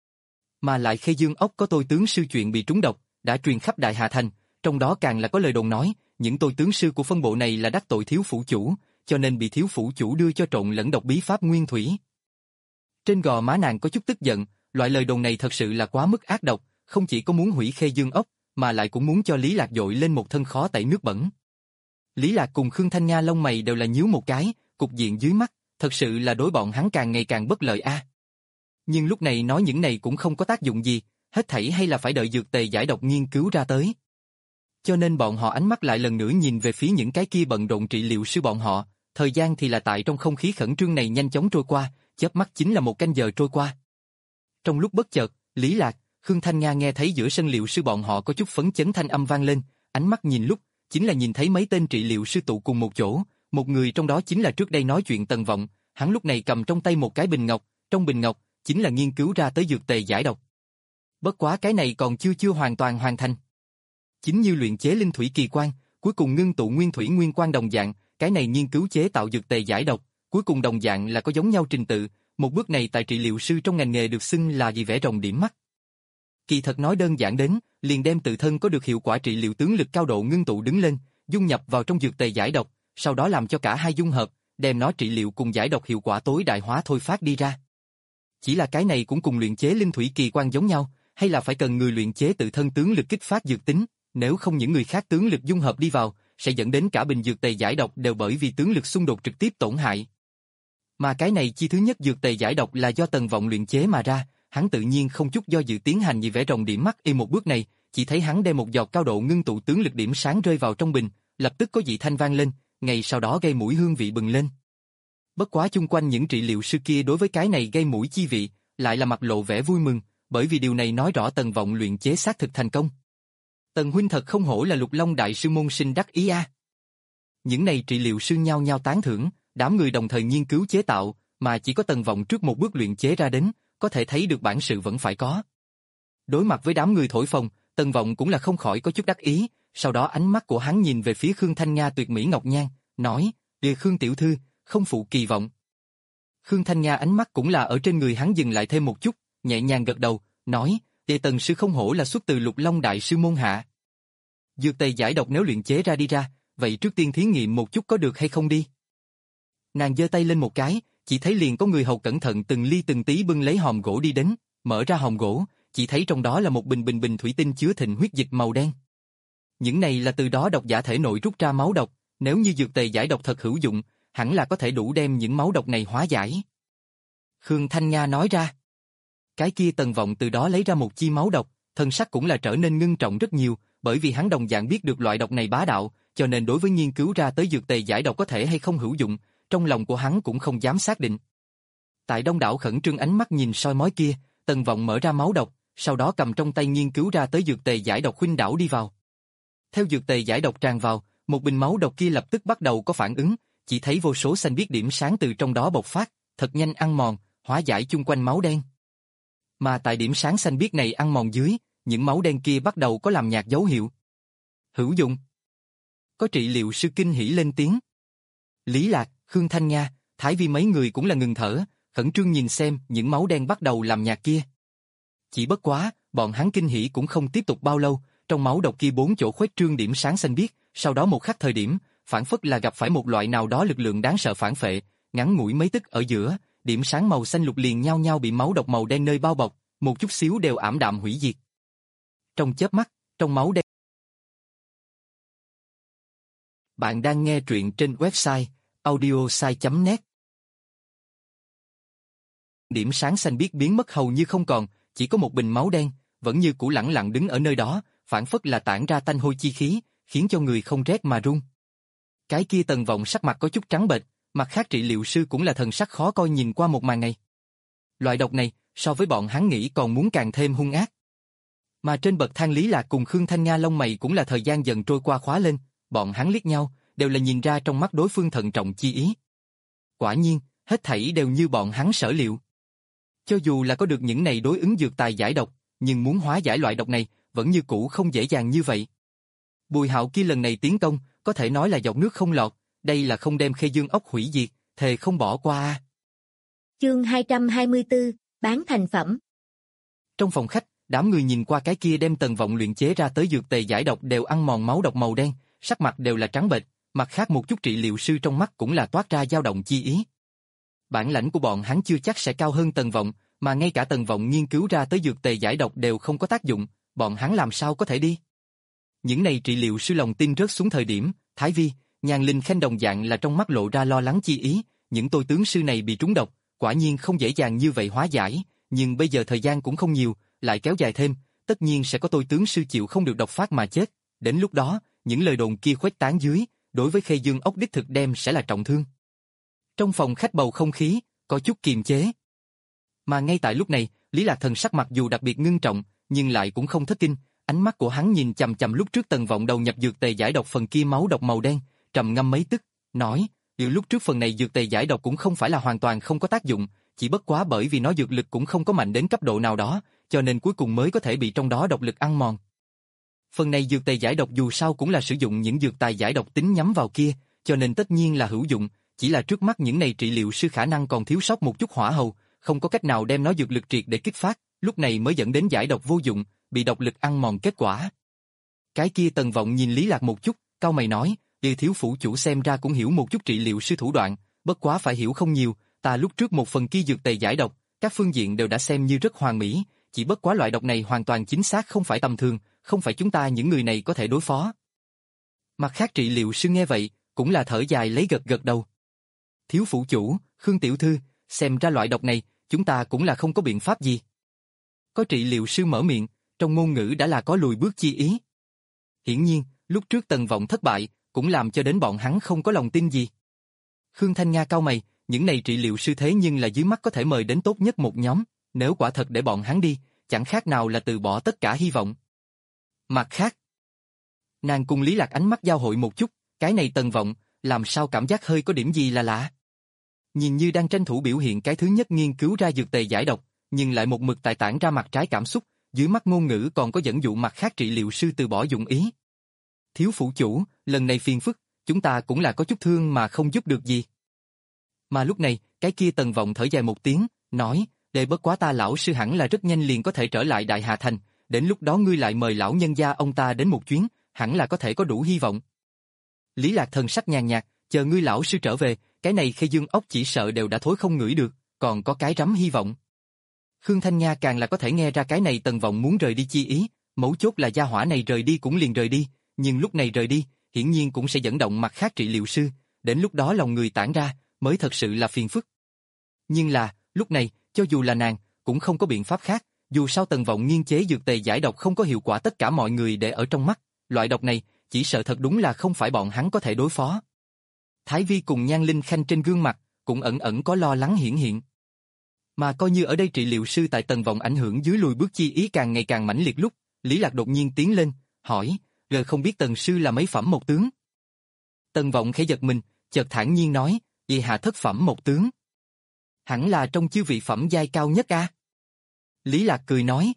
[SPEAKER 1] Mà lại Khê Dương ốc có tôi tướng sư chuyện bị trúng độc, đã truyền khắp Đại Hà Thành, trong đó càng là có lời đồn nói, những tôi tướng sư của phân bộ này là đắc tội thiếu phủ chủ, cho nên bị thiếu phủ chủ đưa cho trộn lẫn độc bí pháp nguyên thủy. Trên gò má nàng có chút tức giận, loại lời đồn này thật sự là quá mức ác độc, không chỉ có muốn hủy Khê Dương ốc, mà lại cũng muốn cho Lý Lạc dội lên một thân khó tẩy nước bẩn. Lý Lạc cùng Khương Thanh Nga lông mày đều là nhíu một cái, cục diện dưới mắt, thật sự là đối bọn hắn càng ngày càng bất lợi a. Nhưng lúc này nói những này cũng không có tác dụng gì, hết thảy hay là phải đợi dược tề giải độc nghiên cứu ra tới. Cho nên bọn họ ánh mắt lại lần nữa nhìn về phía những cái kia bận rộn trị liệu sư bọn họ, thời gian thì là tại trong không khí khẩn trương này nhanh chóng trôi qua, chớp mắt chính là một canh giờ trôi qua. Trong lúc bất chợt, Lý Lạc, Khương Thanh Nga nghe thấy giữa sân liệu sư bọn họ có chút phấn chấn thanh âm vang lên, ánh mắt nhìn lúc, chính là nhìn thấy mấy tên trị liệu sư tụ cùng một chỗ, một người trong đó chính là trước đây nói chuyện Tần Vọng, hắn lúc này cầm trong tay một cái bình ngọc, trong bình ngọc chính là nghiên cứu ra tới dược tề giải độc. Bất quá cái này còn chưa chưa hoàn toàn hoàn thành. Chính như luyện chế linh thủy kỳ quan, cuối cùng ngưng tụ nguyên thủy nguyên quan đồng dạng, cái này nghiên cứu chế tạo dược tề giải độc, cuối cùng đồng dạng là có giống nhau trình tự, một bước này tại trị liệu sư trong ngành nghề được xưng là gì vẽ rồng điểm mắt. Kỳ thật nói đơn giản đến, liền đem tự thân có được hiệu quả trị liệu tướng lực cao độ ngưng tụ đứng lên, dung nhập vào trong dược tề giải độc, sau đó làm cho cả hai dung hợp, đem nó trị liệu cùng giải độc hiệu quả tối đại hóa thôi phát đi ra. Chỉ là cái này cũng cùng luyện chế linh thủy kỳ quan giống nhau, hay là phải cần người luyện chế tự thân tướng lực kích phát dược tính, nếu không những người khác tướng lực dung hợp đi vào, sẽ dẫn đến cả bình dược tề giải độc đều bởi vì tướng lực xung đột trực tiếp tổn hại. Mà cái này chi thứ nhất dược tề giải độc là do Tần Vọng luyện chế mà ra, hắn tự nhiên không chút do dự tiến hành gì vẽ rồng điểm mắt y một bước này, chỉ thấy hắn đem một giọt cao độ ngưng tụ tướng lực điểm sáng rơi vào trong bình, lập tức có dị thanh vang lên, ngay sau đó gây mũi hương vị bừng lên. Bất quá chung quanh những trị liệu sư kia đối với cái này gây mũi chi vị, lại là mặt lộ vẻ vui mừng, bởi vì điều này nói rõ Tần Vọng luyện chế xác thực thành công. Tần huynh thật không hổ là Lục Long đại sư môn sinh đắc ý a. Những này trị liệu sư nhao nhao tán thưởng, đám người đồng thời nghiên cứu chế tạo, mà chỉ có Tần Vọng trước một bước luyện chế ra đến, có thể thấy được bản sự vẫn phải có. Đối mặt với đám người thổi phồng, Tần Vọng cũng là không khỏi có chút đắc ý, sau đó ánh mắt của hắn nhìn về phía Khương Thanh Nga tuyệt mỹ ngọc nhan, nói, "Địa Khương tiểu thư, không phụ kỳ vọng." Khương Thanh Nga ánh mắt cũng là ở trên người hắn dừng lại thêm một chút, nhẹ nhàng gật đầu, nói, "Đệ Tần sư không hổ là xuất từ Lục Long đại sư môn hạ. Dược tề giải độc nếu luyện chế ra đi ra, vậy trước tiên thí nghiệm một chút có được hay không đi." Nàng giơ tay lên một cái, chỉ thấy liền có người hầu cẩn thận từng ly từng tí bưng lấy hòm gỗ đi đến, mở ra hòm gỗ, chỉ thấy trong đó là một bình bình bình thủy tinh chứa thịnh huyết dịch màu đen. Những này là từ đó độc giả thể nội rút ra máu độc, nếu như dược tề giải độc thật hữu dụng, hẳn là có thể đủ đem những máu độc này hóa giải. Khương Thanh Nga nói ra. Cái kia Tần Vọng từ đó lấy ra một chi máu độc, thân sắc cũng là trở nên ngưng trọng rất nhiều, bởi vì hắn đồng dạng biết được loại độc này bá đạo, cho nên đối với nghiên cứu ra tới dược tề giải độc có thể hay không hữu dụng, trong lòng của hắn cũng không dám xác định. Tại đông đảo khẩn trương ánh mắt nhìn soi mói kia, Tần Vọng mở ra máu độc, sau đó cầm trong tay nghiên cứu ra tới dược tề giải độc khuynh đảo đi vào. Theo dược tề giải độc tràn vào, một bình máu độc kia lập tức bắt đầu có phản ứng, chỉ thấy vô số xanh biếc điểm sáng từ trong đó bộc phát, thật nhanh ăn mòn, hóa giải chung quanh máu đen. Mà tại điểm sáng xanh biếc này ăn mòn dưới, những máu đen kia bắt đầu có làm nhạt dấu hiệu. Hữu dụng. Có trị liệu sư kinh hỉ lên tiếng. Lý Lạc, Khương Thanh Nga, Thái Vi mấy người cũng là ngừng thở, khẩn trương nhìn xem những máu đen bắt đầu làm nhạt kia. Chỉ bất quá, bọn hắn kinh hỉ cũng không tiếp tục bao lâu, trong máu độc kia bốn chỗ khuếch trương điểm sáng xanh biếc, sau đó một khắc thời điểm, phản phất là gặp phải một loại nào đó lực lượng đáng sợ phản phệ, ngắn ngủi mấy tức ở giữa, điểm sáng màu xanh lục liền nhau nhau bị máu độc màu đen nơi bao bọc, một chút xíu đều ảm đạm hủy diệt. Trong chớp mắt, trong máu đen. Bạn đang nghe truyện trên website audiosai chấm net. Điểm sáng xanh biếc biến mất hầu như không còn, chỉ có một bình máu đen, vẫn như cũ lẳng lặng đứng ở nơi đó, phản phất là tản ra tanh hôi chi khí, khiến cho người không rét mà run. Cái kia Tần Vọng sắc mặt có chút trắng bệch, mặt khác trị liệu sư cũng là thần sắc khó coi nhìn qua một màn này. Loại độc này, so với bọn hắn nghĩ còn muốn càng thêm hung ác. Mà trên bậc thang Lý Lạc cùng Khương Thanh Nga lông mày cũng là thời gian dần trôi qua khóa lên, bọn hắn liếc nhau, đều là nhìn ra trong mắt đối phương thận trọng chi ý. Quả nhiên, hết thảy đều như bọn hắn sở liệu. Cho dù là có được những này đối ứng dược tài giải độc, nhưng muốn hóa giải loại độc này, vẫn như cũ không dễ dàng như vậy. Bùi Hạo kia lần này tiến công, có thể nói là giọt nước không lọt, đây là không đem Khê Dương ốc hủy diệt, thề không bỏ qua a.
[SPEAKER 2] Chương hai trăm hai mươi tư, bán thành phẩm.
[SPEAKER 1] Trong phòng khách, đám người nhìn qua cái kia đem Tần Vọng luyện chế ra tới dược tề giải độc đều ăn mòn máu độc màu đen, sắc mặt đều là trắng bệch, mặt khác một chút trị liệu sư trong mắt cũng là toát ra dao động chi ý. Bản lãnh của bọn hắn chưa chắc sẽ cao hơn Tần Vọng, mà ngay cả Tần Vọng nghiên cứu ra tới dược tề giải độc đều không có tác dụng, bọn hắn làm sao có thể đi? Những này trị liệu sư lòng tin rớt xuống thời điểm, Thái Vi, Nhan Linh Khanh đồng dạng là trong mắt lộ ra lo lắng chi ý, những tôi tướng sư này bị trúng độc, quả nhiên không dễ dàng như vậy hóa giải, nhưng bây giờ thời gian cũng không nhiều, lại kéo dài thêm, tất nhiên sẽ có tôi tướng sư chịu không được độc phát mà chết, đến lúc đó, những lời đồn kia khuếch tán dưới, đối với Khê Dương ốc đích thực đem sẽ là trọng thương. Trong phòng khách bầu không khí, có chút kiềm chế. Mà ngay tại lúc này, Lý Lạc thần sắc mặc dù đặc biệt ngưng trọng, nhưng lại cũng không thất kinh, ánh mắt của hắn nhìn chằm chằm lúc trước Tần Vọng đầu nhập dược tề giải độc phần kia máu độc màu đen, trầm ngâm mấy tức, nói, liệu lúc trước phần này dược tề giải độc cũng không phải là hoàn toàn không có tác dụng, chỉ bất quá bởi vì nó dược lực cũng không có mạnh đến cấp độ nào đó, cho nên cuối cùng mới có thể bị trong đó độc lực ăn mòn. Phần này dược tề giải độc dù sao cũng là sử dụng những dược tài giải độc tính nhắm vào kia, cho nên tất nhiên là hữu dụng, chỉ là trước mắt những này trị liệu sư khả năng còn thiếu sót một chút hỏa hầu, không có cách nào đem nó dược lực triệt để kích phát, lúc này mới dẫn đến giải độc vô dụng, bị độc lực ăn mòn kết quả. Cái kia Tần Vọng nhìn Lý Lạc một chút, cau mày nói, "Địa thiếu phủ chủ xem ra cũng hiểu một chút trị liệu sư thủ đoạn, bất quá phải hiểu không nhiều, ta lúc trước một phần kia dược tề giải độc, các phương diện đều đã xem như rất hoàn mỹ, chỉ bất quá loại độc này hoàn toàn chính xác không phải tầm thường, không phải chúng ta những người này có thể đối phó." Mặt khác trị liệu sư nghe vậy, cũng là thở dài lấy gật gật đầu. "Thiếu phủ chủ, Khương tiểu thư, xem ra loại độc này, chúng ta cũng là không có biện pháp gì." Có trị liệu sư mở miệng, trong ngôn ngữ đã là có lùi bước chi ý. Hiển nhiên, lúc trước Tần Vọng thất bại, cũng làm cho đến bọn hắn không có lòng tin gì. Khương Thanh Nga cau mày, những này trị liệu sư thế nhưng là dưới mắt có thể mời đến tốt nhất một nhóm, nếu quả thật để bọn hắn đi, chẳng khác nào là từ bỏ tất cả hy vọng. Mặt khác, nàng cùng Lý Lạc ánh mắt giao hội một chút, cái này Tần Vọng, làm sao cảm giác hơi có điểm gì là lạ. Nhìn như đang tranh thủ biểu hiện cái thứ nhất nghiên cứu ra dược tề giải độc, nhưng lại một mực tại tản ra mặt trái cảm xúc, dưới mắt ngôn ngữ còn có dẫn dụ mặt khác trị liệu sư từ bỏ dụng ý. "Thiếu phủ chủ, lần này phiền phức, chúng ta cũng là có chút thương mà không giúp được gì." Mà lúc này, cái kia Tần Vọng thở dài một tiếng, nói, "Để bất quá ta lão sư hẳn là rất nhanh liền có thể trở lại Đại Hà Thành, đến lúc đó ngươi lại mời lão nhân gia ông ta đến một chuyến, hẳn là có thể có đủ hy vọng." Lý Lạc thần sắc nhàn nhạt, "Chờ ngươi lão sư trở về, cái này Khê Dương ốc chỉ sợ đều đã thối không ngửi được, còn có cái rắm hy vọng." Khương Thanh Nga càng là có thể nghe ra cái này Tần Vọng muốn rời đi chi ý, mấu chốt là gia hỏa này rời đi cũng liền rời đi, nhưng lúc này rời đi, hiển nhiên cũng sẽ dẫn động mặt khác trị liệu sư, đến lúc đó lòng người tản ra, mới thật sự là phiền phức. Nhưng là, lúc này, cho dù là nàng, cũng không có biện pháp khác, dù sao Tần Vọng nghiên chế dược tề giải độc không có hiệu quả tất cả mọi người để ở trong mắt, loại độc này, chỉ sợ thật đúng là không phải bọn hắn có thể đối phó. Thái Vi cùng Nhan Linh Khanh trên gương mặt, cũng ẩn ẩn có lo lắng hiển hiện. Mà coi như ở đây trị liệu sư tại Tần Vọng ảnh hưởng dưới lùi bước chi ý càng ngày càng mãnh liệt lúc, Lý Lạc đột nhiên tiến lên, hỏi, "Rồi không biết Tần sư là mấy phẩm một tướng?" Tần Vọng khẽ giật mình, chợt thản nhiên nói, "Y hạ thất phẩm một tướng. Hẳn là trong chư vị phẩm giai cao nhất a." Lý Lạc cười nói.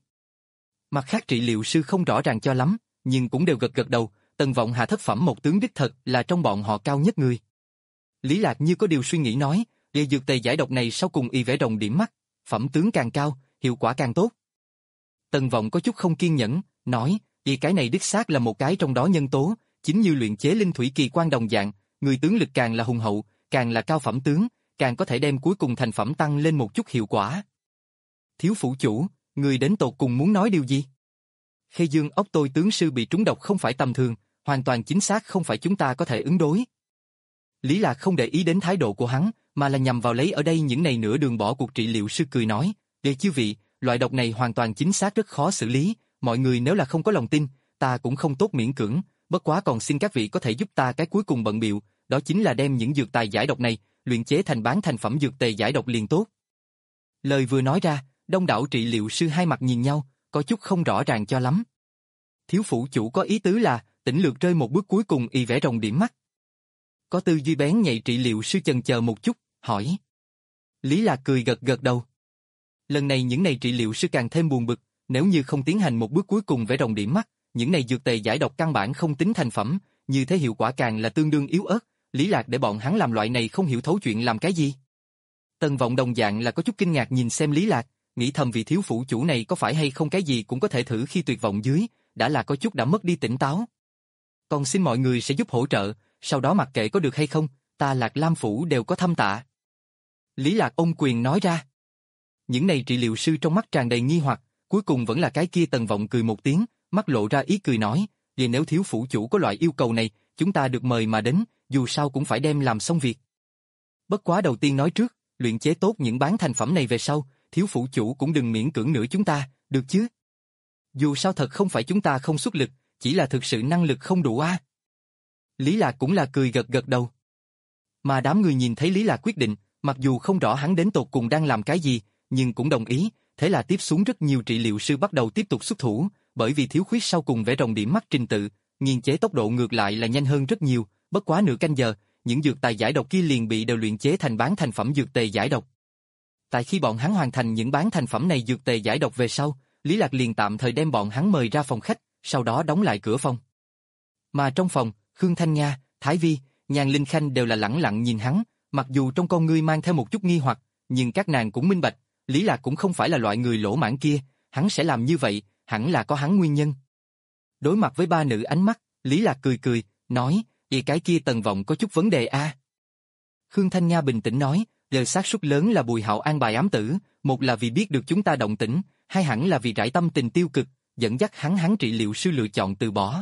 [SPEAKER 1] Mặt khác trị liệu sư không rõ ràng cho lắm, nhưng cũng đều gật gật đầu, Tần Vọng hạ thất phẩm một tướng đích thật là trong bọn họ cao nhất người. Lý Lạc như có điều suy nghĩ nói, "Về dược tề giải độc này sau cùng y vẽ rồng điểm mắt, phẩm tướng càng cao, hiệu quả càng tốt." Tần Vọng có chút không kiên nhẫn, nói, "Y cái này đích xác là một cái trong đó nhân tố, chính như luyện chế linh thủy kỳ quan đồng dạng, người tướng lực càng là hùng hậu, càng là cao phẩm tướng, càng có thể đem cuối cùng thành phẩm tăng lên một chút hiệu quả." "Thiếu phủ chủ, người đến tột cùng muốn nói điều gì?" "Khê Dương ốc tôi tướng sư bị trúng độc không phải tầm thường, hoàn toàn chính xác không phải chúng ta có thể ứng đối." Lý Lạc không để ý đến thái độ của hắn, mà là nhằm vào lấy ở đây những này nửa đường bỏ cuộc trị liệu sư cười nói, "Để chư vị, loại độc này hoàn toàn chính xác rất khó xử lý, mọi người nếu là không có lòng tin, ta cũng không tốt miễn cưỡng, bất quá còn xin các vị có thể giúp ta cái cuối cùng bận bịu, đó chính là đem những dược tài giải độc này, luyện chế thành bán thành phẩm dược tề giải độc liền tốt." Lời vừa nói ra, đông đảo trị liệu sư hai mặt nhìn nhau, có chút không rõ ràng cho lắm. Thiếu phủ chủ có ý tứ là, tỉnh lược rơi một bước cuối cùng y vẽ rồng điểm mắt. Có tư duy bén nhạy trị liệu sư chần chờ một chút, hỏi. Lý Lạc cười gật gật đầu. Lần này những này trị liệu sư càng thêm buồn bực, nếu như không tiến hành một bước cuối cùng vẽ rồng điểm mắt, những này dược tề giải độc căn bản không tính thành phẩm, như thế hiệu quả càng là tương đương yếu ớt, Lý Lạc để bọn hắn làm loại này không hiểu thấu chuyện làm cái gì. Tần Vọng đồng dạng là có chút kinh ngạc nhìn xem Lý Lạc, nghĩ thầm vị thiếu phủ chủ này có phải hay không cái gì cũng có thể thử khi tuyệt vọng dưới, đã là có chút đã mất đi tỉnh táo. Còn xin mọi người sẽ giúp hỗ trợ, sau đó mặc kệ có được hay không, ta Lạc Lam phủ đều có thâm tạ. Lý Lạc ôm quyền nói ra. Những này trị liệu sư trong mắt tràn đầy nghi hoặc, cuối cùng vẫn là cái kia Tần Vọng cười một tiếng, mắt lộ ra ý cười nói, vì nếu thiếu phủ chủ có loại yêu cầu này, chúng ta được mời mà đến, dù sao cũng phải đem làm xong việc. Bất quá đầu tiên nói trước, luyện chế tốt những bán thành phẩm này về sau, thiếu phủ chủ cũng đừng miễn cưỡng nữa chúng ta, được chứ? Dù sao thật không phải chúng ta không xuất lực, chỉ là thực sự năng lực không đủ a. Lý Lạc cũng là cười gật gật đầu. Mà đám người nhìn thấy Lý Lạc quyết định, mặc dù không rõ hắn đến tột cùng đang làm cái gì, nhưng cũng đồng ý, thế là tiếp xuống rất nhiều trị liệu sư bắt đầu tiếp tục xuất thủ, bởi vì thiếu khuyết sau cùng vẽ rồng điểm mắt trình tự, nghiên chế tốc độ ngược lại là nhanh hơn rất nhiều, bất quá nửa canh giờ, những dược tài giải độc kia liền bị đều luyện chế thành bán thành phẩm dược tề giải độc. Tại khi bọn hắn hoàn thành những bán thành phẩm này dược tề giải độc về sau, Lý Lạc liền tạm thời đem bọn hắn mời ra phòng khách, sau đó đóng lại cửa phòng. Mà trong phòng, Khương Thanh Nga, Thái Vi, Nhan Linh Khanh đều là lẳng lặng nhìn hắn, mặc dù trong con ngươi mang theo một chút nghi hoặc, nhưng các nàng cũng minh bạch, Lý Lạc cũng không phải là loại người lỗ mãng kia, hắn sẽ làm như vậy, hẳn là có hắn nguyên nhân. Đối mặt với ba nữ ánh mắt, Lý Lạc cười cười, nói, "Vậy cái kia Tần Vọng có chút vấn đề a?" À? Khương Thanh Nga bình tĩnh nói, "Lời xác suất lớn là Bùi Hạo an bài ám tử, một là vì biết được chúng ta động tĩnh, hai hẳn là vì rải tâm tình tiêu cực, dẫn dắt hắn hắn trị liệu sư lựa chọn từ bỏ."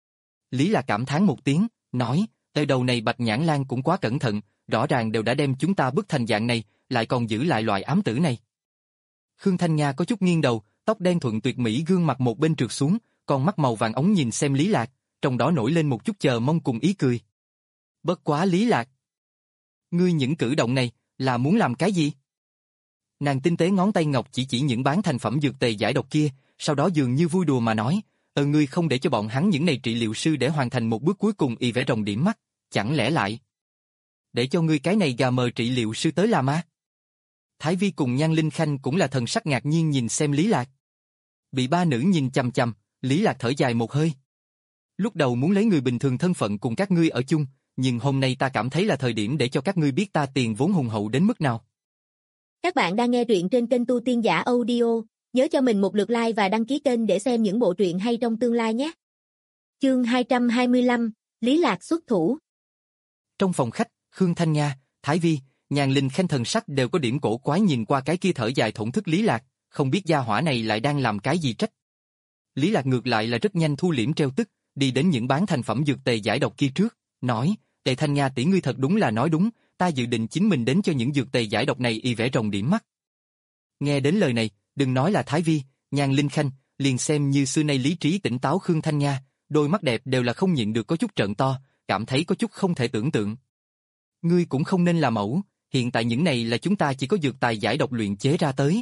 [SPEAKER 1] Lý Lạc cảm thán một tiếng, nói, "Tới đầu này Bạch Nhãn Lang cũng quá cẩn thận, rõ ràng đều đã đem chúng ta bức thành dạng này, lại còn giữ lại loại ám tử này." Khương Thanh Nga có chút nghiêng đầu, tóc đen thuận tuyệt mỹ gương mặt một bên trượt xuống, con mắt màu vàng ống nhìn xem Lý Lạc, trong đó nổi lên một chút chờ mong cùng ý cười. "Bất quá Lý Lạc, ngươi những cử động này, là muốn làm cái gì?" Nàng tinh tế ngón tay ngọc chỉ chỉ những bán thành phẩm dược tề giải độc kia, sau đó dường như vui đùa mà nói, "Ờ ngươi không để cho bọn hắn những này trị liệu sư để hoàn thành một bước cuối cùng y vẽ rồng điểm mắt, chẳng lẽ lại để cho ngươi cái này gà mờ trị liệu sư tới làm à?" Thái Vi cùng Nhan Linh Khanh cũng là thần sắc ngạc nhiên nhìn xem Lý Lạc. Bị ba nữ nhìn chằm chằm, Lý Lạc thở dài một hơi. "Lúc đầu muốn lấy người bình thường thân phận cùng các ngươi ở chung, nhưng hôm nay ta cảm thấy là thời điểm để cho các ngươi biết ta tiền vốn hùng hậu đến mức nào."
[SPEAKER 2] Các bạn đang nghe truyện trên kênh Tu Tiên Giả Audio, nhớ cho mình một lượt like và đăng ký kênh để xem những bộ truyện hay trong tương lai nhé. Chương hai trăm hai mươi lăm, Lý Lạc xuất thủ.
[SPEAKER 1] Trong phòng khách, Khương Thanh Nga, Thái Vi, Nhan Linh Khanh thần sắc đều có điểm cổ quái nhìn qua cái kia thở dài thổn thức Lý Lạc, không biết gia hỏa này lại đang làm cái gì trách. Lý Lạc ngược lại là rất nhanh thu liễm treo tức, đi đến những bán thành phẩm dược tề giải độc kia trước, nói, "Tề Thanh Nga tỷ ngươi thật đúng là nói đúng, ta dự định chính mình đến cho những dược tề giải độc này y vẽ rồng điểm mắt." Nghe đến lời này, đừng nói là Thái Vi, Nhan Linh Khanh, liền xem như xưa nay lý trí tỉnh táo Khương Thanh Nga, đôi mắt đẹp đều là không nhịn được có chút trợn to, cảm thấy có chút không thể tưởng tượng. "Ngươi cũng không nên làm mẫu, hiện tại những này là chúng ta chỉ có dược tài giải độc luyện chế ra tới.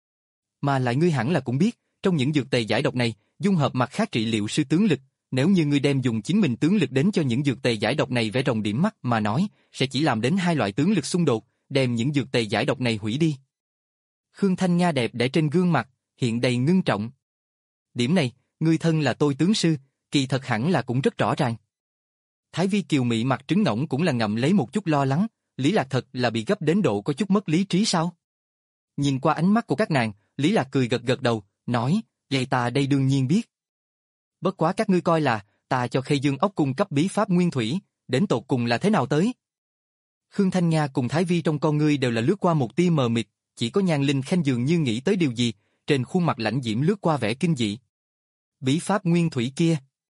[SPEAKER 1] Mà lại ngươi hẳn là cũng biết, trong những dược tề giải độc này, dung hợp mặt khác trị liệu sư tướng lực, nếu như ngươi đem dùng chính mình tướng lực đến cho những dược tề giải độc này vẽ rồng điểm mắt mà nói, sẽ chỉ làm đến hai loại tướng lực xung đột, đem những dược tề giải độc này hủy đi." Khương Thanh Nga đẹp để trên gương mặt, hiện đầy ngưng trọng. "Điểm này, ngươi thân là tôi tướng sư, kỳ thật hẳn là cũng rất rõ ràng." Thái Vi kiều mị mặt trứng ngỗng cũng là ngậm lấy một chút lo lắng, Lý Lạc thật là bị gấp đến độ có chút mất lý trí sao? Nhìn qua ánh mắt của các nàng, Lý Lạc cười gật gật đầu, nói, "Vậy ta đây đương nhiên biết. Bất quá các ngươi coi là, ta cho Khê Dương ốc cung cấp bí pháp nguyên thủy, đến tột cùng là thế nào tới?" Khương Thanh Nga cùng Thái Vi trong con ngươi đều là lướt qua một tia mờ mịt, chỉ có Nhan Linh Khanh dường như nghĩ tới điều gì, trên khuôn mặt lãnh diễm lướt qua vẻ kinh dị. "Bí pháp nguyên thủy kia,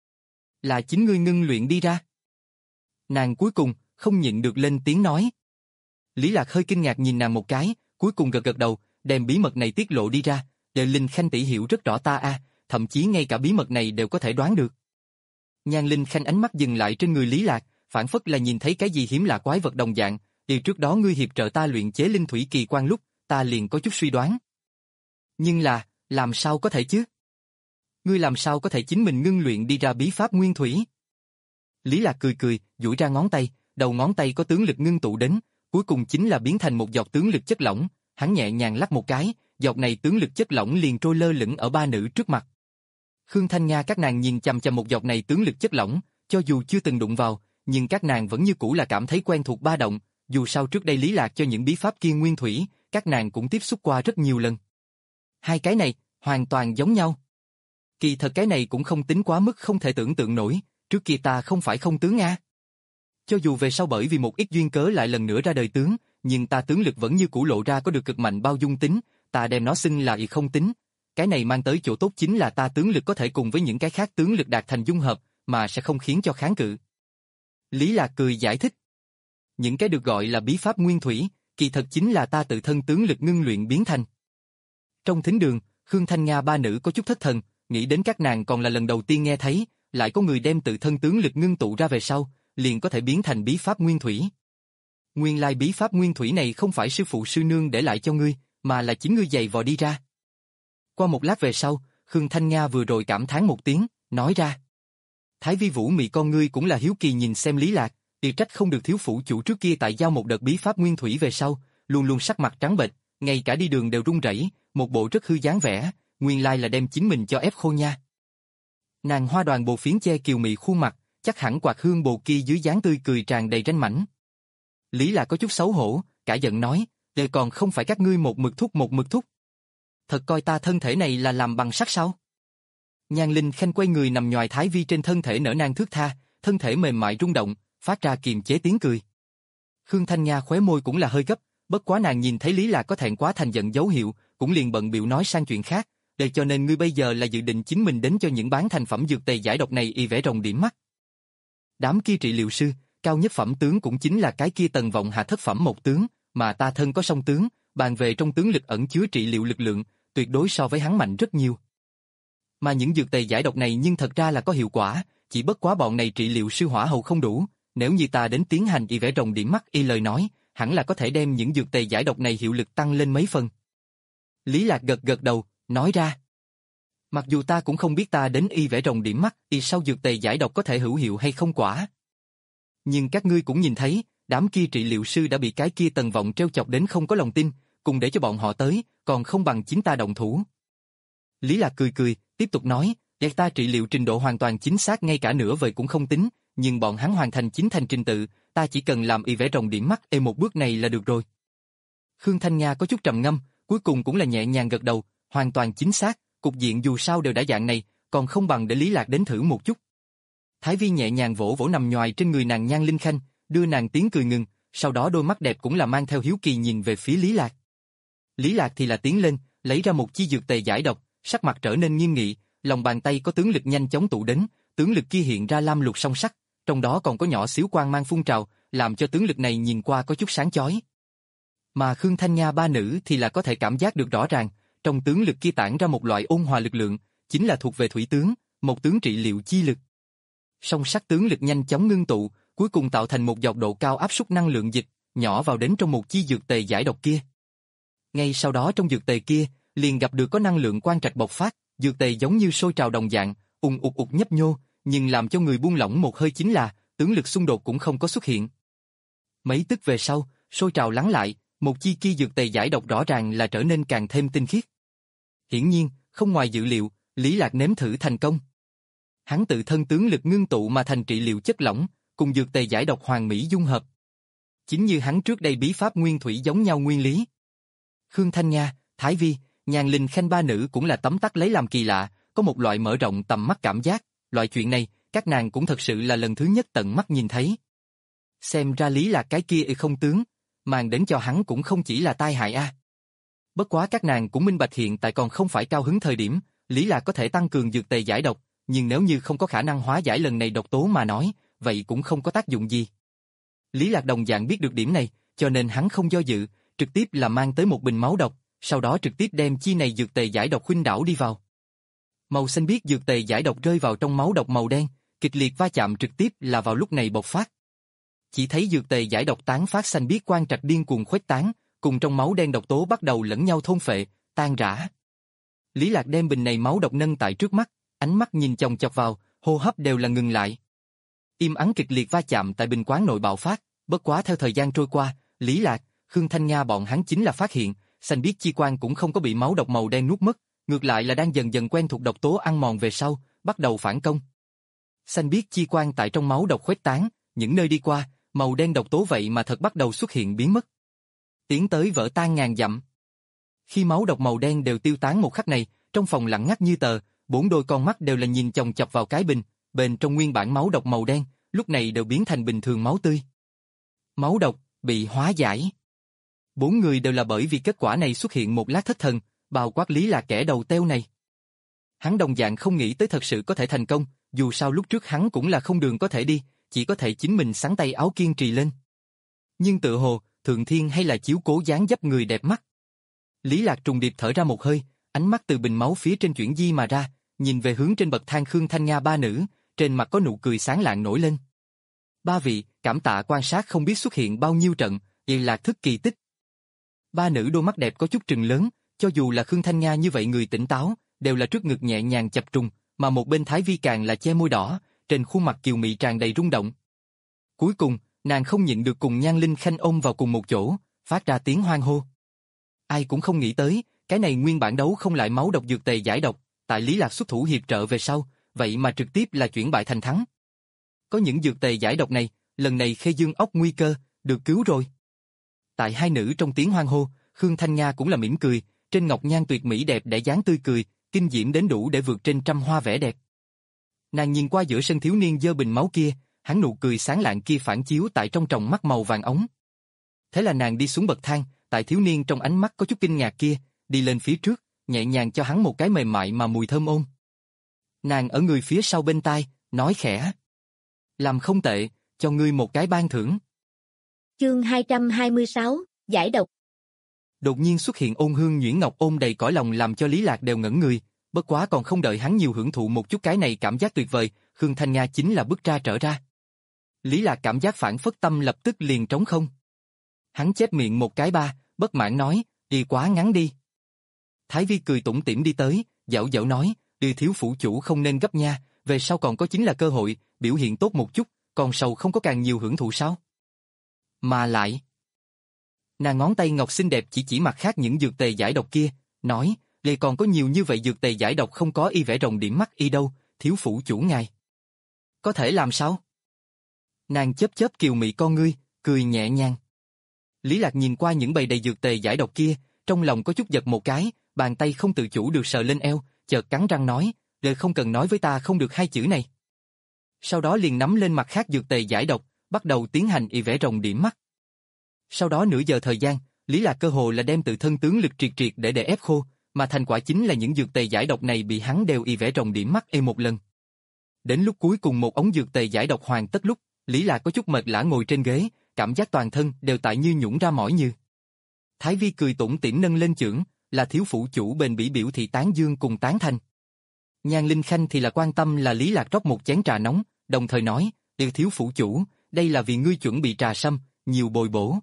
[SPEAKER 1] là chính ngươi ngưng luyện đi ra?" Nàng cuối cùng không nhịn được lên tiếng nói. Lý Lạc hơi kinh ngạc nhìn nàng một cái, cuối cùng gật gật đầu, đem bí mật này tiết lộ đi ra, để Linh Khanh tỷ hiểu rất rõ ta a, thậm chí ngay cả bí mật này đều có thể đoán được. Nhan Linh Khanh ánh mắt dừng lại trên người Lý Lạc, phản phất là nhìn thấy cái gì hiếm lạ quái vật đồng dạng, điều trước đó ngươi hiệp trợ ta luyện chế linh thủy kỳ quan lúc, ta liền có chút suy đoán. Nhưng là, làm sao có thể chứ? Ngươi làm sao có thể chính mình ngưng luyện đi ra bí pháp nguyên thủy? Lý Lạc cười cười, duỗi ra ngón tay, đầu ngón tay có tướng lực ngưng tụ đến, cuối cùng chính là biến thành một giọt tướng lực chất lỏng, hắn nhẹ nhàng lắc một cái, giọt này tướng lực chất lỏng liền trôi lơ lửng ở ba nữ trước mặt. Khương Thanh Nga các nàng nhìn chằm chằm một giọt này tướng lực chất lỏng, cho dù chưa từng đụng vào, nhưng các nàng vẫn như cũ là cảm thấy quen thuộc ba động, dù sao trước đây Lý Lạc cho những bí pháp kia nguyên thủy, các nàng cũng tiếp xúc qua rất nhiều lần. Hai cái này, hoàn toàn giống nhau. Kỳ thật cái này cũng không tính quá mức không thể tưởng tượng nổi, trước kia ta không phải không tướng a. Cho dù về sau bởi vì một ít duyên cớ lại lần nữa ra đời tướng, nhưng ta tướng lực vẫn như cũ lộ ra có được cực mạnh bao dung tính, ta đem nó xưng là y không tính. Cái này mang tới chỗ tốt chính là ta tướng lực có thể cùng với những cái khác tướng lực đạt thành dung hợp, mà sẽ không khiến cho kháng cự. Lý Lạc cười giải thích. Những cái được gọi là bí pháp nguyên thủy, kỳ thật chính là ta tự thân tướng lực ngưng luyện biến thành. Trong thính đường, Khương Thanh Nga ba nữ có chút thất thần, nghĩ đến các nàng còn là lần đầu tiên nghe thấy, lại có người đem tự thân tướng lực ngưng tụ ra về sau, liền có thể biến thành bí pháp nguyên thủy. Nguyên lai bí pháp nguyên thủy này không phải sư phụ sư nương để lại cho ngươi, mà là chính ngươi giày vò đi ra. Qua một lát về sau, Khương Thanh Nga vừa rồi cảm thán một tiếng, nói ra. Thái Vi Vũ mị con ngươi cũng là hiếu kỳ nhìn xem Lý Lạc, thì trách không được thiếu phủ chủ trước kia tại giao một đợt bí pháp nguyên thủy về sau, luôn luôn sắc mặt trắng bệch, ngay cả đi đường đều run rẩy, một bộ rất hư dáng vẻ, nguyên lai là đem chính mình cho ép khô nha. Nàng hoa đoàn bồ phiến che kiều mị khuôn mặt, chắc hẳn quạt hương bồ kia dưới dáng tươi cười tràn đầy ranh mảnh. Lý Lạc có chút xấu hổ, cả giận nói, "Đời còn không phải các ngươi một mực thúc một mực thúc. Thật coi ta thân thể này là làm bằng sắt sao?" Nhan Linh Khanh quay người nằm nhòi Thái Vi trên thân thể nở nang thướt tha, thân thể mềm mại rung động, phát ra kiềm chế tiếng cười. Khương Thanh Nga khóe môi cũng là hơi gấp, bất quá nàng nhìn thấy Lý Lạc có thẹn quá thành giận dấu hiệu, cũng liền bận bịu nói sang chuyện khác, "Để cho nên ngươi bây giờ là dự định chính mình đến cho những bán thành phẩm dược tề giải độc này y vẽ rồng điểm mắt." Đám kia trị liệu sư, cao nhất phẩm tướng cũng chính là cái kia tần vọng hạ thất phẩm một tướng, mà ta thân có song tướng, bàn về trong tướng lực ẩn chứa trị liệu lực lượng, tuyệt đối so với hắn mạnh rất nhiều. Mà những dược tề giải độc này nhưng thật ra là có hiệu quả, chỉ bất quá bọn này trị liệu sư hỏa hầu không đủ, nếu như ta đến tiến hành y vẽ rồng điểm mắt y lời nói, hẳn là có thể đem những dược tề giải độc này hiệu lực tăng lên mấy phần. Lý Lạc gật gật đầu, nói ra. Mặc dù ta cũng không biết ta đến y vẽ rồng điểm mắt y sau dược tề giải độc có thể hữu hiệu hay không quả. Nhưng các ngươi cũng nhìn thấy, đám kia trị liệu sư đã bị cái kia tần vọng treo chọc đến không có lòng tin, cùng để cho bọn họ tới, còn không bằng chính ta động thủ. Lý Lạc cười cười, tiếp tục nói, để ta trị liệu trình độ hoàn toàn chính xác ngay cả nửa vời cũng không tính, nhưng bọn hắn hoàn thành chính thành trình tự, ta chỉ cần làm y vẽ rồng điểm mắt ê một bước này là được rồi. Khương Thanh Nga có chút trầm ngâm, cuối cùng cũng là nhẹ nhàng gật đầu, hoàn toàn chính xác, cục diện dù sao đều đã dạng này, còn không bằng để Lý Lạc đến thử một chút. Thái Vi nhẹ nhàng vỗ vỗ nằm nhòi trên người nàng Nhan Linh Khanh, đưa nàng tiếng cười ngừng, sau đó đôi mắt đẹp cũng là mang theo hiếu kỳ nhìn về phía Lý Lạc. Lý Lạc thì là tiến lên, lấy ra một chi dược tề giải độc, sắc mặt trở nên nghiêm nghị, lòng bàn tay có tướng lực nhanh chóng tụ đến, tướng lực kia hiện ra lam lục song sắc, trong đó còn có nhỏ xíu quang mang phun trào, làm cho tướng lực này nhìn qua có chút sáng chói. Mà Khương Thanh Nga ba nữ thì là có thể cảm giác được rõ ràng, trong tướng lực kia tản ra một loại ôn hòa lực lượng, chính là thuộc về thủy tướng, một tướng trị liệu chi lực. Song sắc tướng lực nhanh chóng ngưng tụ, cuối cùng tạo thành một giọt độ cao áp suất năng lượng dịch, nhỏ vào đến trong một chi dược tề giải độc kia. Ngay sau đó trong dược tề kia, liền gặp được có năng lượng quang trạch bộc phát, dược tề giống như sôi trào đồng dạng, ùng ục ục nhấp nhô, nhưng làm cho người buông lỏng một hơi chính là, tướng lực xung đột cũng không có xuất hiện. Mấy tức về sau, sôi trào lắng lại, một chi kia dược tề giải độc rõ ràng là trở nên càng thêm tinh khiết. Hiển nhiên, không ngoài dự liệu, Lý Lạc nếm thử thành công. Hắn tự thân tướng lực ngưng tụ mà thành trị liệu chất lỏng, cùng dược tề giải độc hoàn mỹ dung hợp. Chính như hắn trước đây bí pháp nguyên thủy giống nhau nguyên lý. Khương Thanh Nga, Thái Vi, Nhan Linh Khanh ba nữ cũng là tấm tắc lấy làm kỳ lạ, có một loại mở rộng tầm mắt cảm giác, loại chuyện này, các nàng cũng thật sự là lần thứ nhất tận mắt nhìn thấy. Xem ra Lý Lạc cái kia y không tướng, mang đến cho hắn cũng không chỉ là tai hại a. Bất quá các nàng cũng minh bạch hiện tại còn không phải cao hứng thời điểm, Lý Lạc có thể tăng cường dược tề giải độc, nhưng nếu như không có khả năng hóa giải lần này độc tố mà nói, vậy cũng không có tác dụng gì. Lý Lạc đồng dạng biết được điểm này, cho nên hắn không do dự, trực tiếp là mang tới một bình máu độc, sau đó trực tiếp đem chi này dược tề giải độc khuynh đảo đi vào. Màu xanh biếc dược tề giải độc rơi vào trong máu độc màu đen, kịch liệt va chạm trực tiếp là vào lúc này bộc phát. Chỉ thấy dược tề giải độc tán phát xanh biếc quang trạch điên cuồng khuếch tán, cùng trong máu đen độc tố bắt đầu lẫn nhau thôn phệ, tan rã. Lý Lạc đem bình này máu độc nâng tại trước mắt, ánh mắt nhìn chòng chọc vào, hô hấp đều là ngừng lại. Im ắng kịch liệt va chạm tại bình quán nội bạo phát, bất quá theo thời gian trôi qua, Lý Lạc, Khương Thanh Nga bọn hắn chính là phát hiện, xanh biếc chi quang cũng không có bị máu độc màu đen nuốt mất, ngược lại là đang dần dần quen thuộc độc tố ăn mòn về sau, bắt đầu phản công. Xanh biếc chi quang tại trong máu độc khuếch tán, những nơi đi qua, màu đen độc tố vậy mà thật bắt đầu xuất hiện biến mất. Tiến tới vỡ tan ngàn dặm. Khi máu độc màu đen đều tiêu tán một khắc này, trong phòng lặng ngắt như tờ, bốn đôi con mắt đều là nhìn chòng chọc vào cái bình, bên trong nguyên bản máu độc màu đen, lúc này đều biến thành bình thường máu tươi. Máu độc bị hóa giải. Bốn người đều là bởi vì kết quả này xuất hiện một lát thất thần, bao quát Lý Lạc kẻ đầu teo này. Hắn đồng dạng không nghĩ tới thật sự có thể thành công, dù sao lúc trước hắn cũng là không đường có thể đi, chỉ có thể chính mình xắn tay áo kiên trì lên. Nhưng tự hồ, Thượng Thiên hay là chiếu cố dáng dấp người đẹp mắt. Lý Lạc trùng điệp thở ra một hơi, Ánh mắt từ bình máu phía trên chuyển di mà ra, nhìn về hướng trên bậc thang Khương Thanh Nga ba nữ, trên mặt có nụ cười sáng lạng nổi lên. Ba vị, cảm tạ quan sát không biết xuất hiện bao nhiêu trận, vậy là thức kỳ tích. Ba nữ đôi mắt đẹp có chút trừng lớn, cho dù là Khương Thanh Nga như vậy người tỉnh táo, đều là trước ngực nhẹ nhàng chập trùng, mà một bên Thái Vi càng là che môi đỏ, trên khuôn mặt kiều mị tràn đầy rung động. Cuối cùng, nàng không nhịn được cùng Nhan Linh Khanh ôm vào cùng một chỗ, phát ra tiếng hoan hô. Ai cũng không nghĩ tới, cái này nguyên bản đấu không lại máu độc dược tề giải độc, tại Lý Lạc xuất thủ hiệp trợ về sau, vậy mà trực tiếp là chuyển bại thành thắng. Có những dược tề giải độc này, lần này Khê Dương ốc nguy cơ, được cứu rồi. Tại hai nữ trong tiếng hoan hô, Khương Thanh Nga cũng là mỉm cười, trên ngọc nhan tuyệt mỹ đẹp để dáng tươi cười, kinh diễm đến đủ để vượt trên trăm hoa vẻ đẹp. Nàng nhìn qua giữa sân thiếu niên dơ bình máu kia, hắn nụ cười sáng lạng kia phản chiếu tại trong tròng mắt màu vàng ống. Thế là nàng đi xuống bậc thang, tại thiếu niên trong ánh mắt có chút kinh ngạc kia, đi lên phía trước, nhẹ nhàng cho hắn một cái mềm mại mà mùi thơm ôn. Nàng ở người phía sau bên tai, nói khẽ. Làm không tệ, cho ngươi một cái ban thưởng.
[SPEAKER 2] Chương hai trăm hai mươi sáu, giải độc.
[SPEAKER 1] Đột nhiên xuất hiện ôn hương nhuyễn ngọc ôm đầy cõi lòng làm cho Lý Lạc đều ngẩn người, bất quá còn không đợi hắn nhiều hưởng thụ một chút cái này cảm giác tuyệt vời, Khương Thanh Nga chính là bước ra trở ra. Lý Lạc cảm giác phản phất tâm lập tức liền trống không. Hắn chép miệng một cái ba, bất mãn nói, đi quá ngắn đi. Thái Vi cười tủm tỉm đi tới, dạo dạo nói, đi thiếu phủ chủ không nên gấp nha, về sau còn có chính là cơ hội, biểu hiện tốt một chút, còn sầu không có càng nhiều hưởng thụ sao? Mà lại... Nàng ngón tay ngọc xinh đẹp chỉ chỉ mặt khác những dược tề giải độc kia, nói, lê còn có nhiều như vậy dược tề giải độc không có y vẽ rồng điểm mắt y đâu, thiếu phủ chủ ngài. Có thể làm sao? Nàng chớp chớp kiều mị con ngươi, cười nhẹ nhàng. Lý Lạc nhìn qua những bầy đầy dược tề giải độc kia, trong lòng có chút giật một cái, bàn tay không tự chủ được sờ lên eo, chợt cắn răng nói, lời không cần nói với ta không được hai chữ này. Sau đó liền nắm lên mặt khác dược tề giải độc, bắt đầu tiến hành y vẽ rồng điểm mắt. Sau đó nửa giờ thời gian, Lý Lạc cơ hồ là đem tự thân tướng lực triệt triệt để để ép khô, mà thành quả chính là những dược tề giải độc này bị hắn đều y vẽ rồng điểm mắt ê một lần. Đến lúc cuối cùng một ống dược tề giải độc hoàn tất lúc, Lý Lạc có chút mệt lả ngồi trên ghế, cảm giác toàn thân đều tại như nhũn ra mỏi như. Thái Vi cười tủm tỉm nâng lên chưởng, là thiếu phủ chủ bền bỉ biểu thị tán dương cùng tán thành. Nhan Linh Khanh thì là quan tâm là Lý Lạc rót một chén trà nóng, đồng thời nói, "Điều thiếu phủ chủ, đây là vì ngươi chuẩn bị trà sâm, nhiều bồi bổ."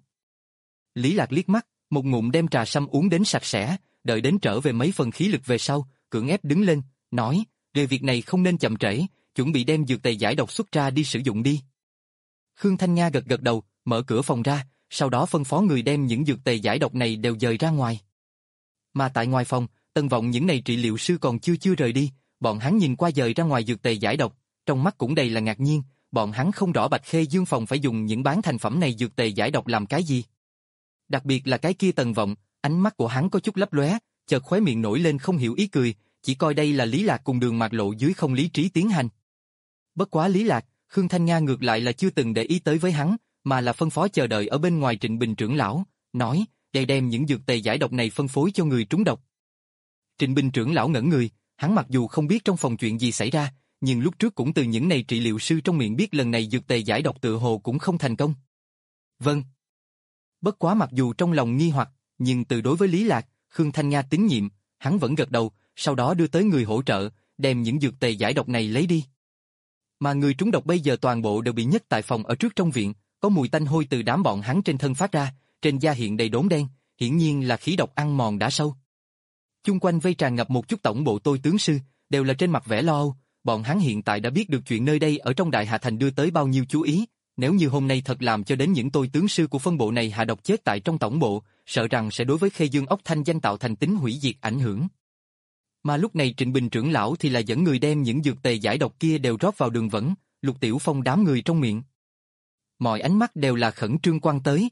[SPEAKER 1] Lý Lạc liếc mắt, một ngụm đem trà sâm uống đến sạch sẽ, đợi đến trở về mấy phần khí lực về sau, cưỡng ép đứng lên, nói, "Về việc này không nên chậm trễ, chuẩn bị đem dược tề giải độc xuất ra đi sử dụng đi." Khương Thanh Nga gật gật đầu, mở cửa phòng ra, sau đó phân phó người đem những dược tề giải độc này đều dời ra ngoài. Mà tại ngoài phòng, Tân Vọng những này trị liệu sư còn chưa chưa rời đi, bọn hắn nhìn qua dời ra ngoài dược tề giải độc, trong mắt cũng đầy là ngạc nhiên, bọn hắn không rõ Bạch Khê Dương phòng phải dùng những bán thành phẩm này dược tề giải độc làm cái gì. Đặc biệt là cái kia Tần Vọng, ánh mắt của hắn có chút lấp lóe, chợt khóe miệng nổi lên không hiểu ý cười, chỉ coi đây là Lý Lạc cùng Đường Mạc Lộ dưới không lý trí tiến hành. Bất quá Lý Lạc, Khương Thanh Nga ngược lại là chưa từng để ý tới với hắn, mà là phân phó chờ đợi ở bên ngoài Trịnh Bình trưởng lão, nói, để đem những dược tề giải độc này phân phối cho người trúng độc. Trịnh Bình trưởng lão ngẩn người, hắn mặc dù không biết trong phòng chuyện gì xảy ra, nhưng lúc trước cũng từ những này trị liệu sư trong miệng biết lần này dược tề giải độc tự hồ cũng không thành công. Vâng. Bất quá mặc dù trong lòng nghi hoặc, nhưng từ đối với Lý Lạc, Khương Thanh Nga tín nhiệm, hắn vẫn gật đầu, sau đó đưa tới người hỗ trợ, đem những dược tề giải độc này lấy đi. Mà người trúng độc bây giờ toàn bộ đều bị nhốt tại phòng ở trước trong viện, có mùi tanh hôi từ đám bọn hắn trên thân phát ra, trên da hiện đầy đốm đen, hiển nhiên là khí độc ăn mòn đã sâu. Chung quanh vây tràn ngập một chút tổng bộ tôi tướng sư, đều là trên mặt vẻ lo âu, bọn hắn hiện tại đã biết được chuyện nơi đây ở trong Đại Hà Thành đưa tới bao nhiêu chú ý, nếu như hôm nay thật làm cho đến những tôi tướng sư của phân bộ này hạ độc chết tại trong tổng bộ, sợ rằng sẽ đối với Khê Dương ốc thanh danh tạo thành tính hủy diệt ảnh hưởng. Mà lúc này Trịnh Bình trưởng lão thì là dẫn người đem những dược tề giải độc kia đều rót vào đường vẫn, Lục Tiểu Phong đám người trong miệng. Mọi ánh mắt đều là khẩn trương quan tới.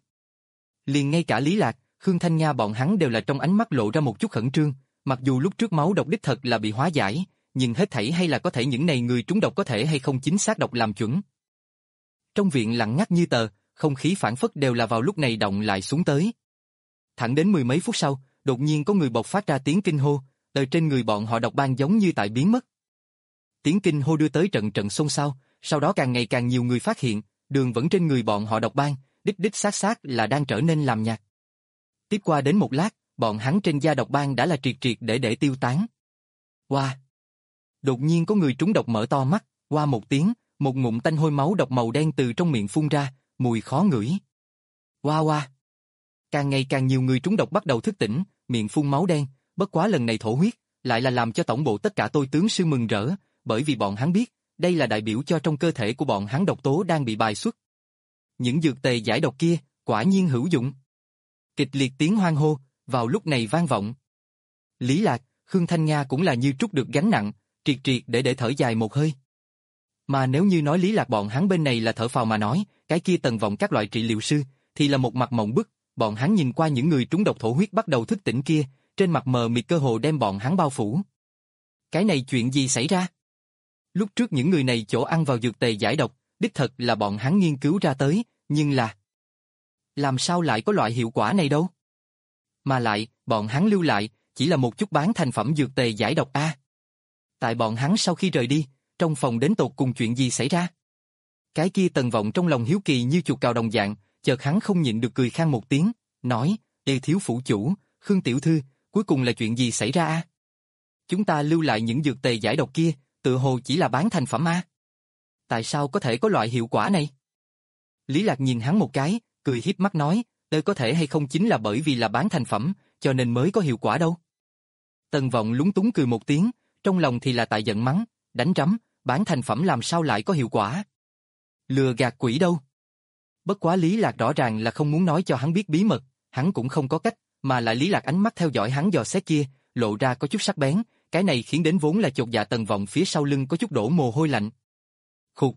[SPEAKER 1] Liền ngay cả Lý Lạc, Khương Thanh Nga bọn hắn đều là trong ánh mắt lộ ra một chút khẩn trương, mặc dù lúc trước máu độc đích thật là bị hóa giải, nhưng hết thảy hay là có thể những này người trúng độc có thể hay không chính xác độc làm chuẩn. Trong viện lặng ngắt như tờ, không khí phản phất đều là vào lúc này động lại xuống tới. Thẳng đến mười mấy phút sau, đột nhiên có người bộc phát ra tiếng kinh hô, từ trên người bọn họ độc ban giống như tại biến mất. Tiếng kinh hô đưa tới trận trận xôn xao, sau đó càng ngày càng nhiều người phát hiện, đường vẫn trên người bọn họ độc ban, đích đích xác xác là đang trở nên làm nhạt. Tiếp qua đến một lát, bọn hắn trên gia độc bang đã là triệt triệt để để tiêu tán. Oa! Đột nhiên có người trúng độc mở to mắt, qua một tiếng, một ngụm tanh hôi máu độc màu đen từ trong miệng phun ra, mùi khó ngửi. Oa oa! Càng ngày càng nhiều người trúng độc bắt đầu thức tỉnh, miệng phun máu đen, bất quá lần này thổ huyết, lại là làm cho tổng bộ tất cả tôi tướng sư mừng rỡ, bởi vì bọn hắn biết, đây là đại biểu cho trong cơ thể của bọn hắn độc tố đang bị bài xuất. Những dược tề giải độc kia, quả nhiên hữu dụng. Kịch liệt tiếng hoan hô, vào lúc này vang vọng. Lý Lạc, Khương Thanh Nga cũng là như trút được gánh nặng, triệt triệt để để thở dài một hơi. Mà nếu như nói Lý Lạc bọn hắn bên này là thở phào mà nói, cái kia Tần Vọng các loại trị liệu sư, thì là một mặt mộng bức, bọn hắn nhìn qua những người trúng độc thổ huyết bắt đầu thức tỉnh kia, trên mặt mờ mịt cơ hồ đem bọn hắn bao phủ. Cái này chuyện gì xảy ra? Lúc trước những người này chỗ ăn vào dược tề giải độc, đích thật là bọn hắn nghiên cứu ra tới, nhưng là... làm sao lại có loại hiệu quả này đâu? Mà lại, bọn hắn lưu lại, chỉ là một chút bán thành phẩm dược tề giải độc a. Tại bọn hắn sau khi rời đi, trong phòng đến tột cùng chuyện gì xảy ra? Cái kia Tần Vọng trong lòng hiếu kỳ như chuột cào đồng dạng, chợt hắn không nhịn được cười khan một tiếng, nói, Ê thiếu phủ chủ, Khương tiểu thư, cuối cùng là chuyện gì xảy ra a? Chúng ta lưu lại những dược tề giải độc kia, tự hồ chỉ là bán thành phẩm a. Tại sao có thể có loại hiệu quả này? Lý Lạc nhìn hắn một cái, cười hiếp mắt nói, đây có thể hay không chính là bởi vì là bán thành phẩm, cho nên mới có hiệu quả đâu. Tần Vọng lúng túng cười một tiếng, trong lòng thì là tại giận mắng, đánh rắm, bán thành phẩm làm sao lại có hiệu quả? Lừa gạt quỷ đâu? Bất quá Lý Lạc rõ ràng là không muốn nói cho hắn biết bí mật, hắn cũng không có cách, mà lại Lý Lạc ánh mắt theo dõi hắn dò xét kia, lộ ra có chút sắc bén, cái này khiến đến vốn là chột dạ Tần Vọng phía sau lưng có chút đổ mồ hôi lạnh. Khục.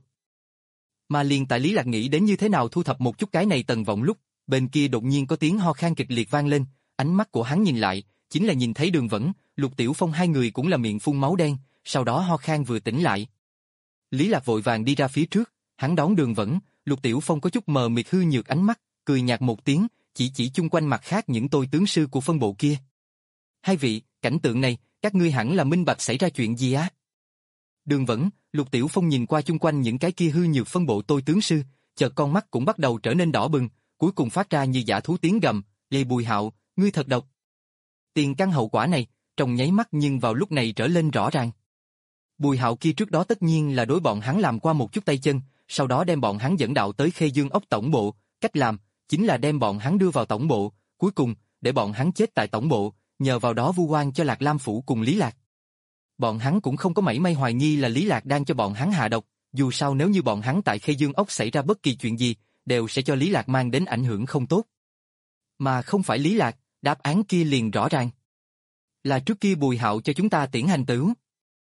[SPEAKER 1] Mà liền tại Lý Lạc nghĩ đến như thế nào thu thập một chút cái này Tần Vọng lúc, bên kia đột nhiên có tiếng ho khan kịch liệt vang lên, ánh mắt của hắn nhìn lại, chính là nhìn thấy Đường Vẫn, Lục Tiểu Phong hai người cũng là miệng phun máu đen, sau đó ho khan vừa tỉnh lại. Lý Lạc vội vàng đi ra phía trước, hắn đón Đường Vẫn, Lục Tiểu Phong có chút mờ mịt hư nhược ánh mắt, cười nhạt một tiếng, chỉ chỉ chung quanh mặt khác những tôi tướng sư của phân bộ kia. Hai vị, cảnh tượng này, các ngươi hẳn là minh bạch xảy ra chuyện gì á? Đường Vẫn, Lục Tiểu Phong nhìn qua chung quanh những cái kia hư nhược phân bộ tôi tướng sư, chợt con mắt cũng bắt đầu trở nên đỏ bừng, cuối cùng phát ra như dã thú tiếng gầm, "Lê Bùi Hạo, ngươi thật độc." Tiền căn hậu quả này, trong nháy mắt nhưng vào lúc này trở lên rõ ràng. Bùi Hạo kia trước đó tất nhiên là đối bọn hắn làm qua một chút tay chân, sau đó đem bọn hắn dẫn đạo tới Khê Dương ốc tổng bộ, cách làm chính là đem bọn hắn đưa vào tổng bộ, cuối cùng để bọn hắn chết tại tổng bộ, nhờ vào đó vu oan cho Lạc Lam phủ cùng Lý Lạc. Bọn hắn cũng không có mảy may hoài nghi là Lý Lạc đang cho bọn hắn hạ độc, dù sao nếu như bọn hắn tại Khê Dương ốc xảy ra bất kỳ chuyện gì, đều sẽ cho Lý Lạc mang đến ảnh hưởng không tốt. Mà không phải Lý Lạc, đáp án kia liền rõ ràng. Là trước kia Bùi Hạo cho chúng ta tiễn hành tửu.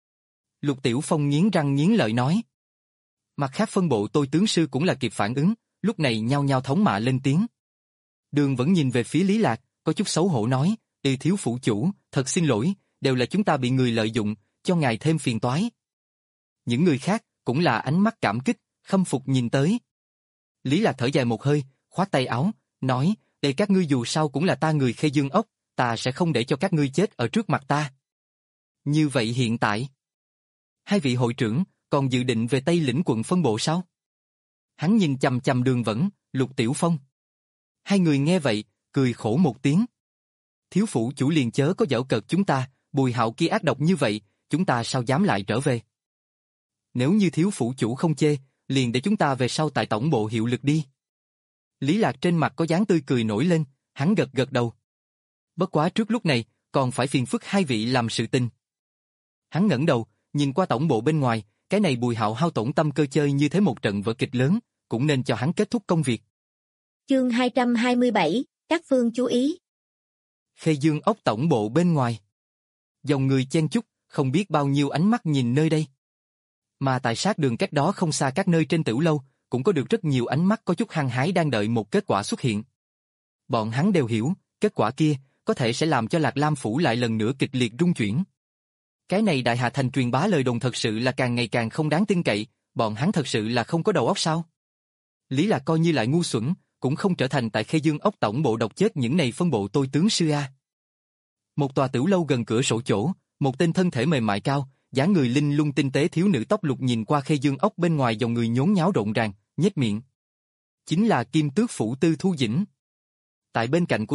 [SPEAKER 1] Lục Tiểu Phong nghiến răng nghiến lợi nói. Mặt khác phân bộ tôi tướng sư cũng là kịp phản ứng, lúc này nhao nhao thống mạ lên tiếng. Đường Vẫn nhìn về phía Lý Lạc, có chút xấu hổ nói, "Ê thiếu phủ chủ, thật xin lỗi, đều là chúng ta bị người lợi dụng, cho ngài thêm phiền toái." Những người khác cũng là ánh mắt cảm kích, khâm phục nhìn tới. Lý Lạc thở dài một hơi, khoát tay áo, nói, "Đây các ngươi dù sao cũng là ta người Khê Dương ốc, ta sẽ không để cho các ngươi chết ở trước mặt ta." Như vậy hiện tại, hai vị hội trưởng còn dự định về Tây Lĩnh quận phân bộ sao? Hắn nhìn chằm chằm Đường Vẫn, Lục Tiểu Phong. Hai người nghe vậy, cười khổ một tiếng. Thiếu phủ chủ liền chớ có giễu cợt chúng ta, Bùi Hạo kia ác độc như vậy, chúng ta sao dám lại trở về? Nếu như thiếu phủ chủ không chê, liền để chúng ta về sau tại tổng bộ hiệu lực đi. Lý Lạc trên mặt có dáng tươi cười nổi lên, hắn gật gật đầu. Bất quá trước lúc này, còn phải phiền phức hai vị làm sự tình. Hắn ngẩng đầu, nhìn qua tổng bộ bên ngoài, cái này Bùi Hạo hao tổn tâm cơ chơi như thế một trận vở kịch lớn, cũng nên cho hắn kết thúc công việc.
[SPEAKER 2] Chương hai trăm hai mươi bảy, các phương chú ý.
[SPEAKER 1] Khê Dương ốc tổng bộ bên ngoài. Dòng người chen chúc, không biết bao nhiêu ánh mắt nhìn nơi đây. Mà tại sát đường cách đó không xa các nơi trên Tửu lâu, cũng có được rất nhiều ánh mắt có chút hăng hái đang đợi một kết quả xuất hiện. Bọn hắn đều hiểu, kết quả kia, có thể sẽ làm cho Lạc Lam phủ lại lần nữa kịch liệt rung chuyển. Cái này Đại Hà Thành truyền bá lời đồn thật sự là càng ngày càng không đáng tin cậy, bọn hắn thật sự là không có đầu óc sao? Lý Lạc coi như lại ngu xuẩn, cũng không trở thành tại Khê Dương ốc tổng bộ độc chết những này phân bộ tôi tướng sư a. Một tòa Tửu lâu gần cửa sổ chỗ, một tên thân thể mềm mại cao, dáng người linh lung tinh tế thiếu nữ tóc lục nhìn qua Khê Dương ốc bên ngoài dòng người nhốn nháo rộn ràng, nhếch miệng. Chính là Kim Tước phủ Tư Thu Dĩnh. Tại bên cạnh của nàng,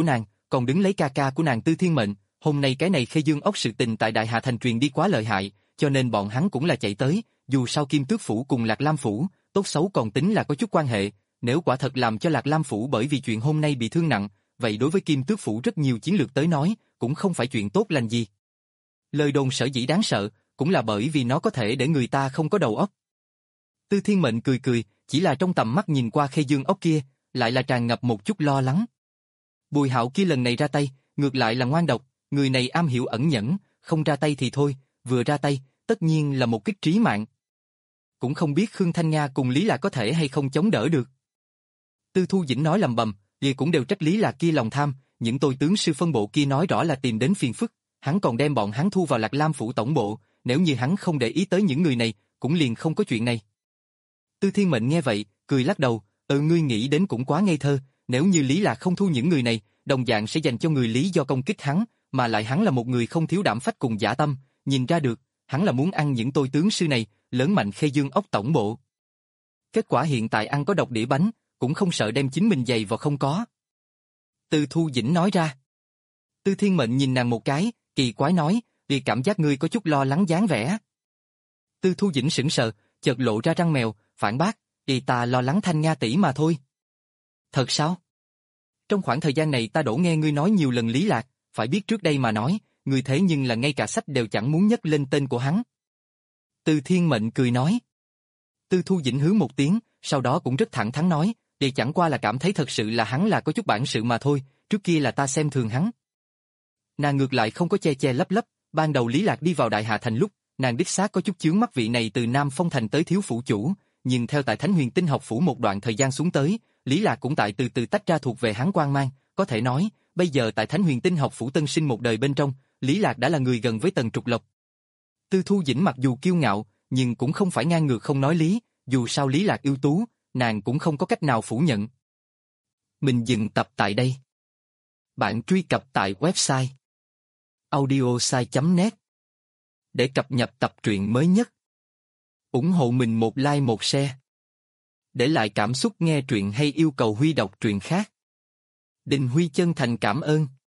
[SPEAKER 1] còn đứng lấy ca ca của nàng Tư Thiên Mệnh, hôm nay cái này Khê Dương ốc sự tình tại Đại Hà Thành truyền đi quá lợi hại, cho nên bọn hắn cũng là chạy tới, dù sao Kim Tước Phủ cùng Lạc Lam Phủ, tốt xấu còn tính là có chút quan hệ, nếu quả thật làm cho Lạc Lam Phủ bởi vì chuyện hôm nay bị thương nặng, vậy đối với Kim Tước Phủ rất nhiều chiến lược tới nói, cũng không phải chuyện tốt lành gì. Lời đồn sở dĩ đáng sợ, cũng là bởi vì nó có thể để người ta không có đầu óc. Tư Thiên Mệnh cười cười, chỉ là trong tầm mắt nhìn qua Khê Dương ốc kia, lại là tràn ngập một chút lo lắng. Bùi Hạo kia lần này ra tay, ngược lại là ngoan độc, người này am hiểu ẩn nhẫn, không ra tay thì thôi, vừa ra tay, tất nhiên là một kích trí mạng. Cũng không biết Khương Thanh Nga cùng Lý Lạc có thể hay không chống đỡ được. Tư Thu Dĩnh nói lầm bầm, vì cũng đều trách Lý Lạc kia lòng tham, những tôi tướng sư phân bộ kia nói rõ là tìm đến phiền phức, hắn còn đem bọn hắn thu vào Lạc Lam Phủ tổng bộ, nếu như hắn không để ý tới những người này, cũng liền không có chuyện này. Tư Thiên Mệnh nghe vậy, cười lắc đầu, ừ ngươi nghĩ đến cũng quá ngây thơ, nếu như Lý Lạc không thu những người này, đồng dạng sẽ dành cho người lý do công kích hắn, mà lại hắn là một người không thiếu đảm phách cùng dã tâm, nhìn ra được, hắn là muốn ăn những tôi tướng sư này, lớn mạnh Khê Dương ốc tổng bộ. Kết quả hiện tại ăn có độc đĩa bánh, cũng không sợ đem chính mình giày vào không có. Tư Thu Dĩnh nói ra. Tư Thiên Mệnh nhìn nàng một cái, kỳ quái nói, vì cảm giác ngươi có chút lo lắng dáng vẻ. Tư Thu Dĩnh sững sờ, chợt lộ ra răng mèo, phản bác, vì ta lo lắng Thanh Nga tỷ mà thôi. Thật sao? Trong khoảng thời gian này ta đổ nghe ngươi nói nhiều lần Lý Lạc, phải biết trước đây mà nói, ngươi thế nhưng là ngay cả sách đều chẳng muốn nhắc lên tên của hắn. Tư Thiên Mệnh cười nói. Tư Thu Dĩnh hứ một tiếng, sau đó cũng rất thẳng thắn nói, để chẳng qua là cảm thấy thật sự là hắn là có chút bản sự mà thôi, trước kia là ta xem thường hắn. Nàng ngược lại không có che che lấp lấp, ban đầu Lý Lạc đi vào Đại Hà Thành lúc, nàng đích xác có chút chướng mắt vị này từ Nam Phong Thành tới thiếu phủ chủ, nhưng theo tại Thánh Huyền Tinh học phủ một đoạn thời gian xuống tới, Lý Lạc cũng tại từ từ tách ra thuộc về hắn quang mang, có thể nói, bây giờ tại Thánh Huyền Tinh học phủ tân sinh một đời bên trong, Lý Lạc đã là người gần với Tần Trục Lộc. Tư Thu Dĩnh mặc dù kiêu ngạo, nhưng cũng không phải ngang ngược không nói lý, dù sao Lý Lạc ưu tú, nàng cũng không có cách nào phủ nhận. Mình dừng tập tại đây. Bạn truy cập tại website audiosai chấm net để cập nhật tập truyện mới nhất. Ủng hộ mình một like một share. Để lại cảm xúc nghe truyện hay yêu cầu Huy đọc truyện khác. Đình Huy chân thành cảm ơn.